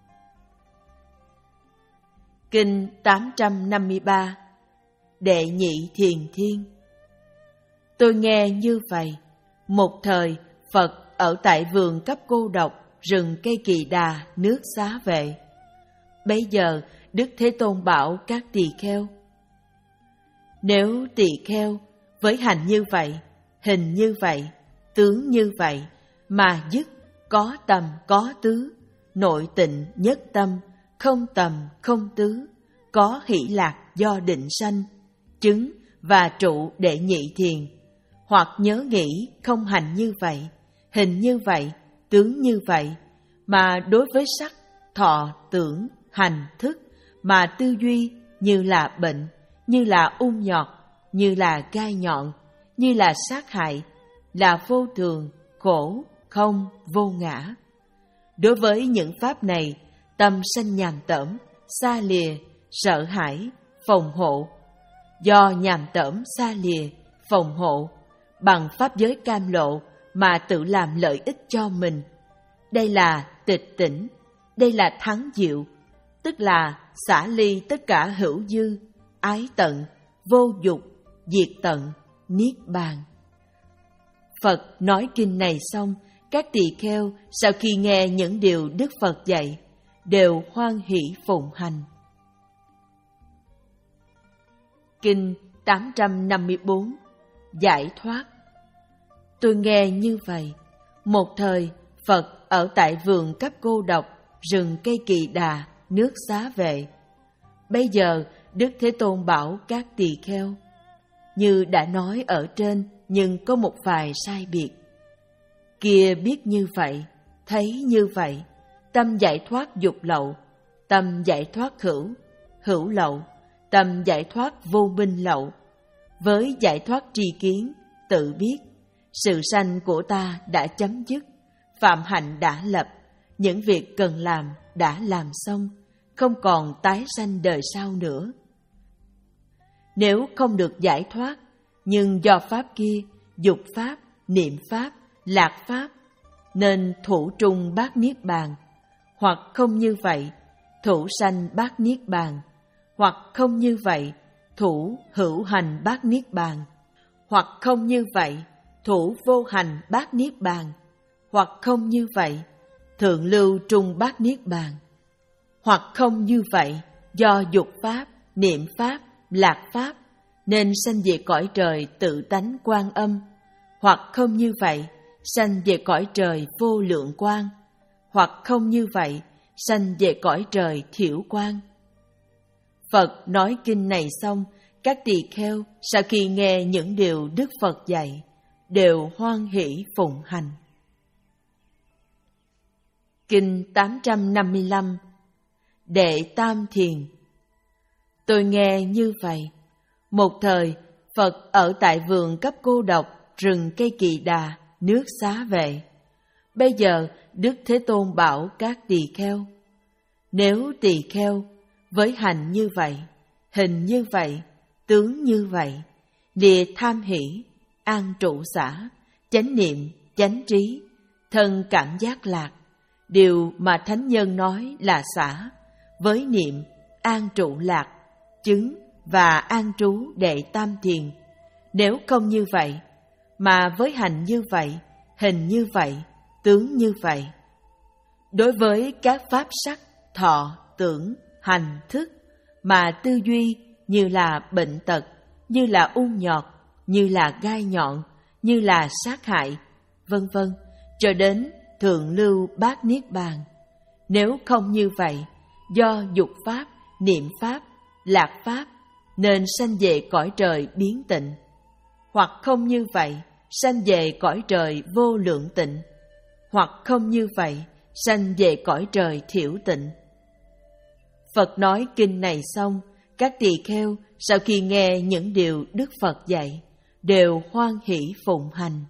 Kinh tám trăm năm mươi ba. Đệ nhị thiền thiên. Tôi nghe như vậy, một thời Phật ở tại vườn cấp cô độc, rừng cây Kỳ Đà, nước Xá Vệ. Bấy giờ Đức Thế Tôn bảo các tỳ kheo: nếu tỳ kheo với hành như vậy, hình như vậy, tướng như vậy, mà dứt có tầm có tứ, nội tịnh nhất tâm, không tầm không tứ, có hỷ lạc do định sanh, chứng và trụ đệ nhị thiền, hoặc nhớ nghĩ không hành như vậy, hình như vậy, tướng như vậy, mà đối với sắc, thọ, tưởng, hành, thức, mà tư duy như là bệnh, như là ung nhọt, như là gai nhọn, như là sát hại, là vô thường, khổ, không, vô ngã. Đối với những pháp này, tâm sanh nhàm tởm, xa lìa, sợ hãi, phòng hộ. Do nhàm tởm, xa lìa, phòng hộ, bằng pháp giới cam lộ mà tự làm lợi ích cho mình. Đây là tịch tỉnh, đây là thắng diệu, tức là xả ly tất cả hữu dư, ái tận, vô dục, diệt tận, niết bàn. Phật nói kinh này xong, các tỳ kheo sau khi nghe những điều Đức Phật dạy đều hoan hỷ phụng hành. Kinh tám trăm năm mươi bốn. Giải thoát. Tôi nghe như vậy, một thời Phật ở tại vườn cấp cô độc, rừng cây Kỳ Đà, nước Xá Vệ. Bây giờ Đức Thế Tôn bảo các tỳ kheo: như đã nói ở trên, nhưng có một vài sai biệt. Kia biết như vậy, thấy như vậy, tâm giải thoát dục lậu, tâm giải thoát hữu, hữu lậu, tâm giải thoát vô minh lậu. Với giải thoát tri kiến, tự biết, sự sanh của ta đã chấm dứt, phạm hạnh đã lập, những việc cần làm đã làm xong, không còn tái sanh đời sau nữa. Nếu không được giải thoát, nhưng do pháp kia, dục pháp, niệm pháp, lạc pháp, nên thủ trung bát niết bàn, hoặc không như vậy, thủ sanh bát niết bàn, hoặc không như vậy, thủ hữu hành bát niết bàn, hoặc không như vậy, thủ vô hành bát niết bàn, hoặc không như vậy, thượng lưu trung bát niết bàn, hoặc không như vậy, do dục pháp, niệm pháp, lạc pháp, nên sanh về cõi trời tự tánh Quan Âm, hoặc không như vậy, sanh về cõi trời vô lượng quang, hoặc không như vậy, sanh về cõi trời thiểu quang. Phật nói kinh này xong, các tỳ kheo sau khi nghe những điều Đức Phật dạy đều hoan hỷ phụng hành. Kinh tám trăm năm mươi lăm. Đệ tam thiền. Tôi nghe như vậy, một thời Phật ở tại vườn cấp cô độc, rừng cây Kỳ Đà, nước Xá Vệ. Bây giờ Đức Thế Tôn bảo các tỳ kheo: nếu tỳ kheo với hành như vậy, hình như vậy, tướng như vậy, lìa tham hỷ, an trụ xả, chánh niệm, chánh trí, thân cảm giác lạc, điều mà thánh nhân nói là xả, với niệm, an trụ lạc, chứng và an trú đệ tam thiền. Nếu không như vậy, mà với hành như vậy, hình như vậy, tướng như vậy, đối với các pháp sắc, thọ, tưởng, hành, thức, mà tư duy như là bệnh tật, như là ung nhọt, như là gai nhọn, như là sát hại, vân vân, cho đến thượng lưu bát niết bàn. Nếu không như vậy, do dục pháp, niệm pháp, lạc pháp, nên sanh về cõi trời biến tịnh, hoặc không như vậy, sanh về cõi trời vô lượng tịnh, hoặc không như vậy, sanh về cõi trời thiểu tịnh. Phật nói kinh này xong, các tỳ kheo sau khi nghe những điều Đức Phật dạy đều hoan hỷ phụng hành.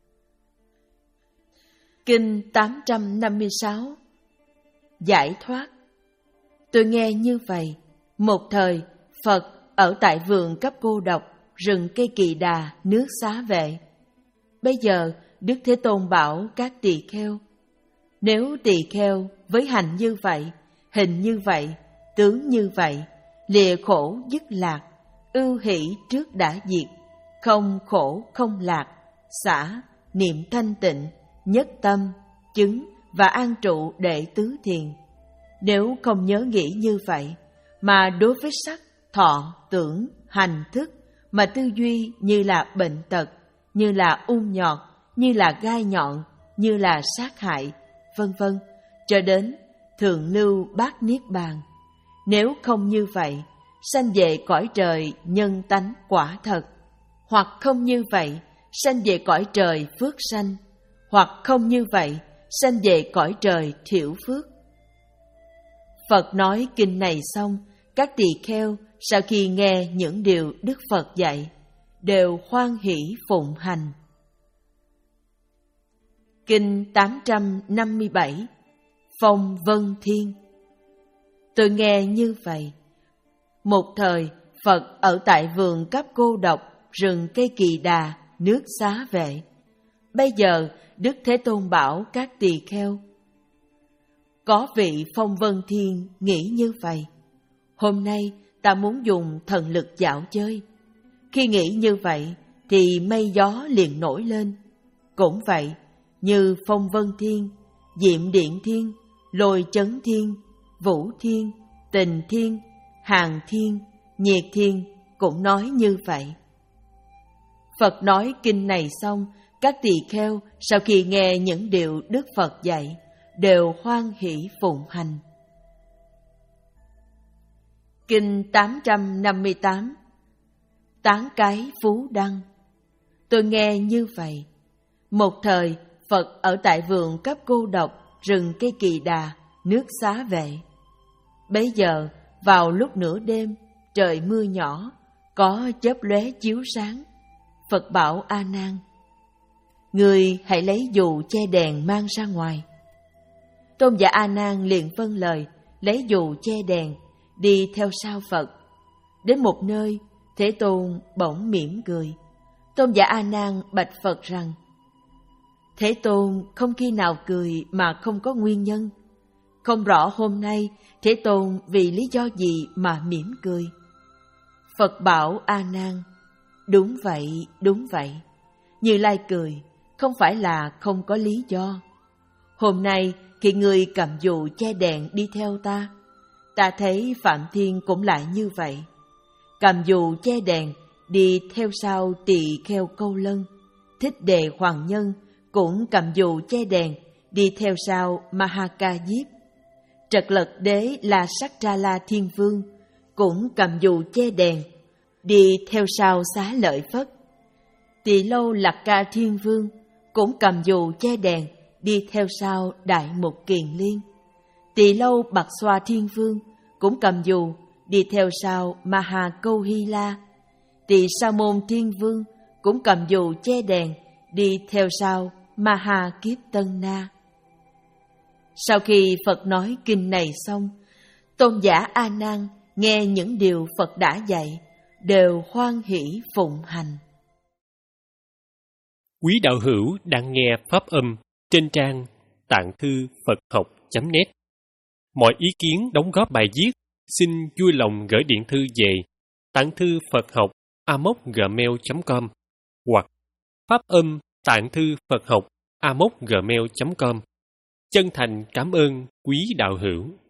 Kinh tám trăm năm mươi sáu. Giải thoát. Tôi nghe như vậy, một thời Phật ở tại vườn cấp cô độc, rừng cây Kỳ Đà, nước Xá Vệ. Bây giờ Đức Thế Tôn bảo các tỳ kheo, nếu tỳ kheo với hành như vậy, hình như vậy, tướng như vậy, lìa khổ dứt lạc, ưu hỷ trước đã diệt, không khổ không lạc, xả, niệm thanh tịnh, nhất tâm, chứng và an trụ đệ tứ thiền. Nếu không nhớ nghĩ như vậy, mà đối với sắc, thọ, tưởng, hành, thức, mà tư duy như là bệnh tật, như là ung nhọt, như là gai nhọn, như là sát hại, vân vân, cho đến thượng lưu bát niết bàn. Nếu không như vậy, sanh về cõi trời nhân tánh quả thật, hoặc không như vậy, sanh về cõi trời phước sanh, hoặc không như vậy, sanh về cõi trời thiểu phước. Phật nói kinh này xong, các tỳ kheo sau khi nghe những điều Đức Phật dạy, đều hoan hỷ phụng hành. Kinh tám trăm năm mươi bảy, Phong Vân Thiên. Tôi nghe như vậy. Một thời, Phật ở tại vườn Cấp Cô Độc, rừng cây Kỳ Đà, nước Xá Vệ. Bây giờ, Đức Thế Tôn bảo các tỳ kheo, có vị Phong Vân Thiên nghĩ như vậy. Hôm nay ta muốn dùng thần lực dạo chơi. Khi nghĩ như vậy, thì mây gió liền nổi lên. Cũng vậy, như Phong Vân Thiên, Diệm Điện Thiên, Lôi Chấn Thiên, Vũ Thiên, Tình Thiên, Hàn Thiên, Nhiệt Thiên cũng nói như vậy. Phật nói kinh này xong, các tỳ kheo sau khi nghe những điều Đức Phật dạy, đều hoan hỷ phụng hành. Kinh tám trăm năm mươi tám, Tán Cái Phú Đăng. Tôi nghe như vậy. Một thời, Phật ở tại vườn Cấp Cô Độc, rừng cây Kỳ Đà, nước Xá Vệ. Bấy giờ, vào lúc nửa đêm, trời mưa nhỏ, có chớp lóe chiếu sáng. Phật bảo A Nan, người hãy lấy dù che đèn mang ra ngoài. Tôn giả A Nan liền vâng lời, lấy dù che đèn, đi theo sau Phật. Đến một nơi, Thế Tôn bỗng mỉm cười. Tôn giả A Nan bạch Phật rằng, Thế Tôn không khi nào cười mà không có nguyên nhân. Không rõ hôm nay Thế Tôn vì lý do gì mà mỉm cười. Phật bảo A Nan, đúng vậy, đúng vậy. Như Lai cười, không phải là không có lý do. Hôm nay khi người cầm dù che đèn đi theo ta, ta thấy Phạm Thiên cũng lại như vậy. Cầm dù che đèn đi theo sau tỳ kheo Câu Lân. Thích Đề Hoàng Nhân cũng cầm dù che đèn đi theo sau Mahaka Diếp. Trật Lật Đế là Sắc Tra La Thiên Vương cũng cầm dù che đèn đi theo sau Xá Lợi Phất. Tỳ Lâu Lạc Ca Thiên Vương cũng cầm dù che đèn đi theo sau Đại Mục Kiền Liên. Tỳ Lâu Bạc Xoa Thiên Vương cũng cầm dù đi theo sau Maha Câu Hy La. Tỳ Sa Môn Thiên Vương cũng cầm dù che đèn đi theo sau Maha Kiếp Tân Na. Sau khi Phật nói kinh này xong, Tôn giả A Nan nghe những điều Phật đã dạy, đều hoan hỷ phụng hành. Quý đạo hữu đang nghe pháp âm trên trang tạng thư Phật học chấm net. Mọi ý kiến đóng góp bài viết xin vui lòng gửi điện thư về tạng thư Phật học a m o c gmail chấm com hoặc pháp âm tạng thư Phật học a m o c gmail chấm com. Chân thành cảm ơn quý đạo hữu.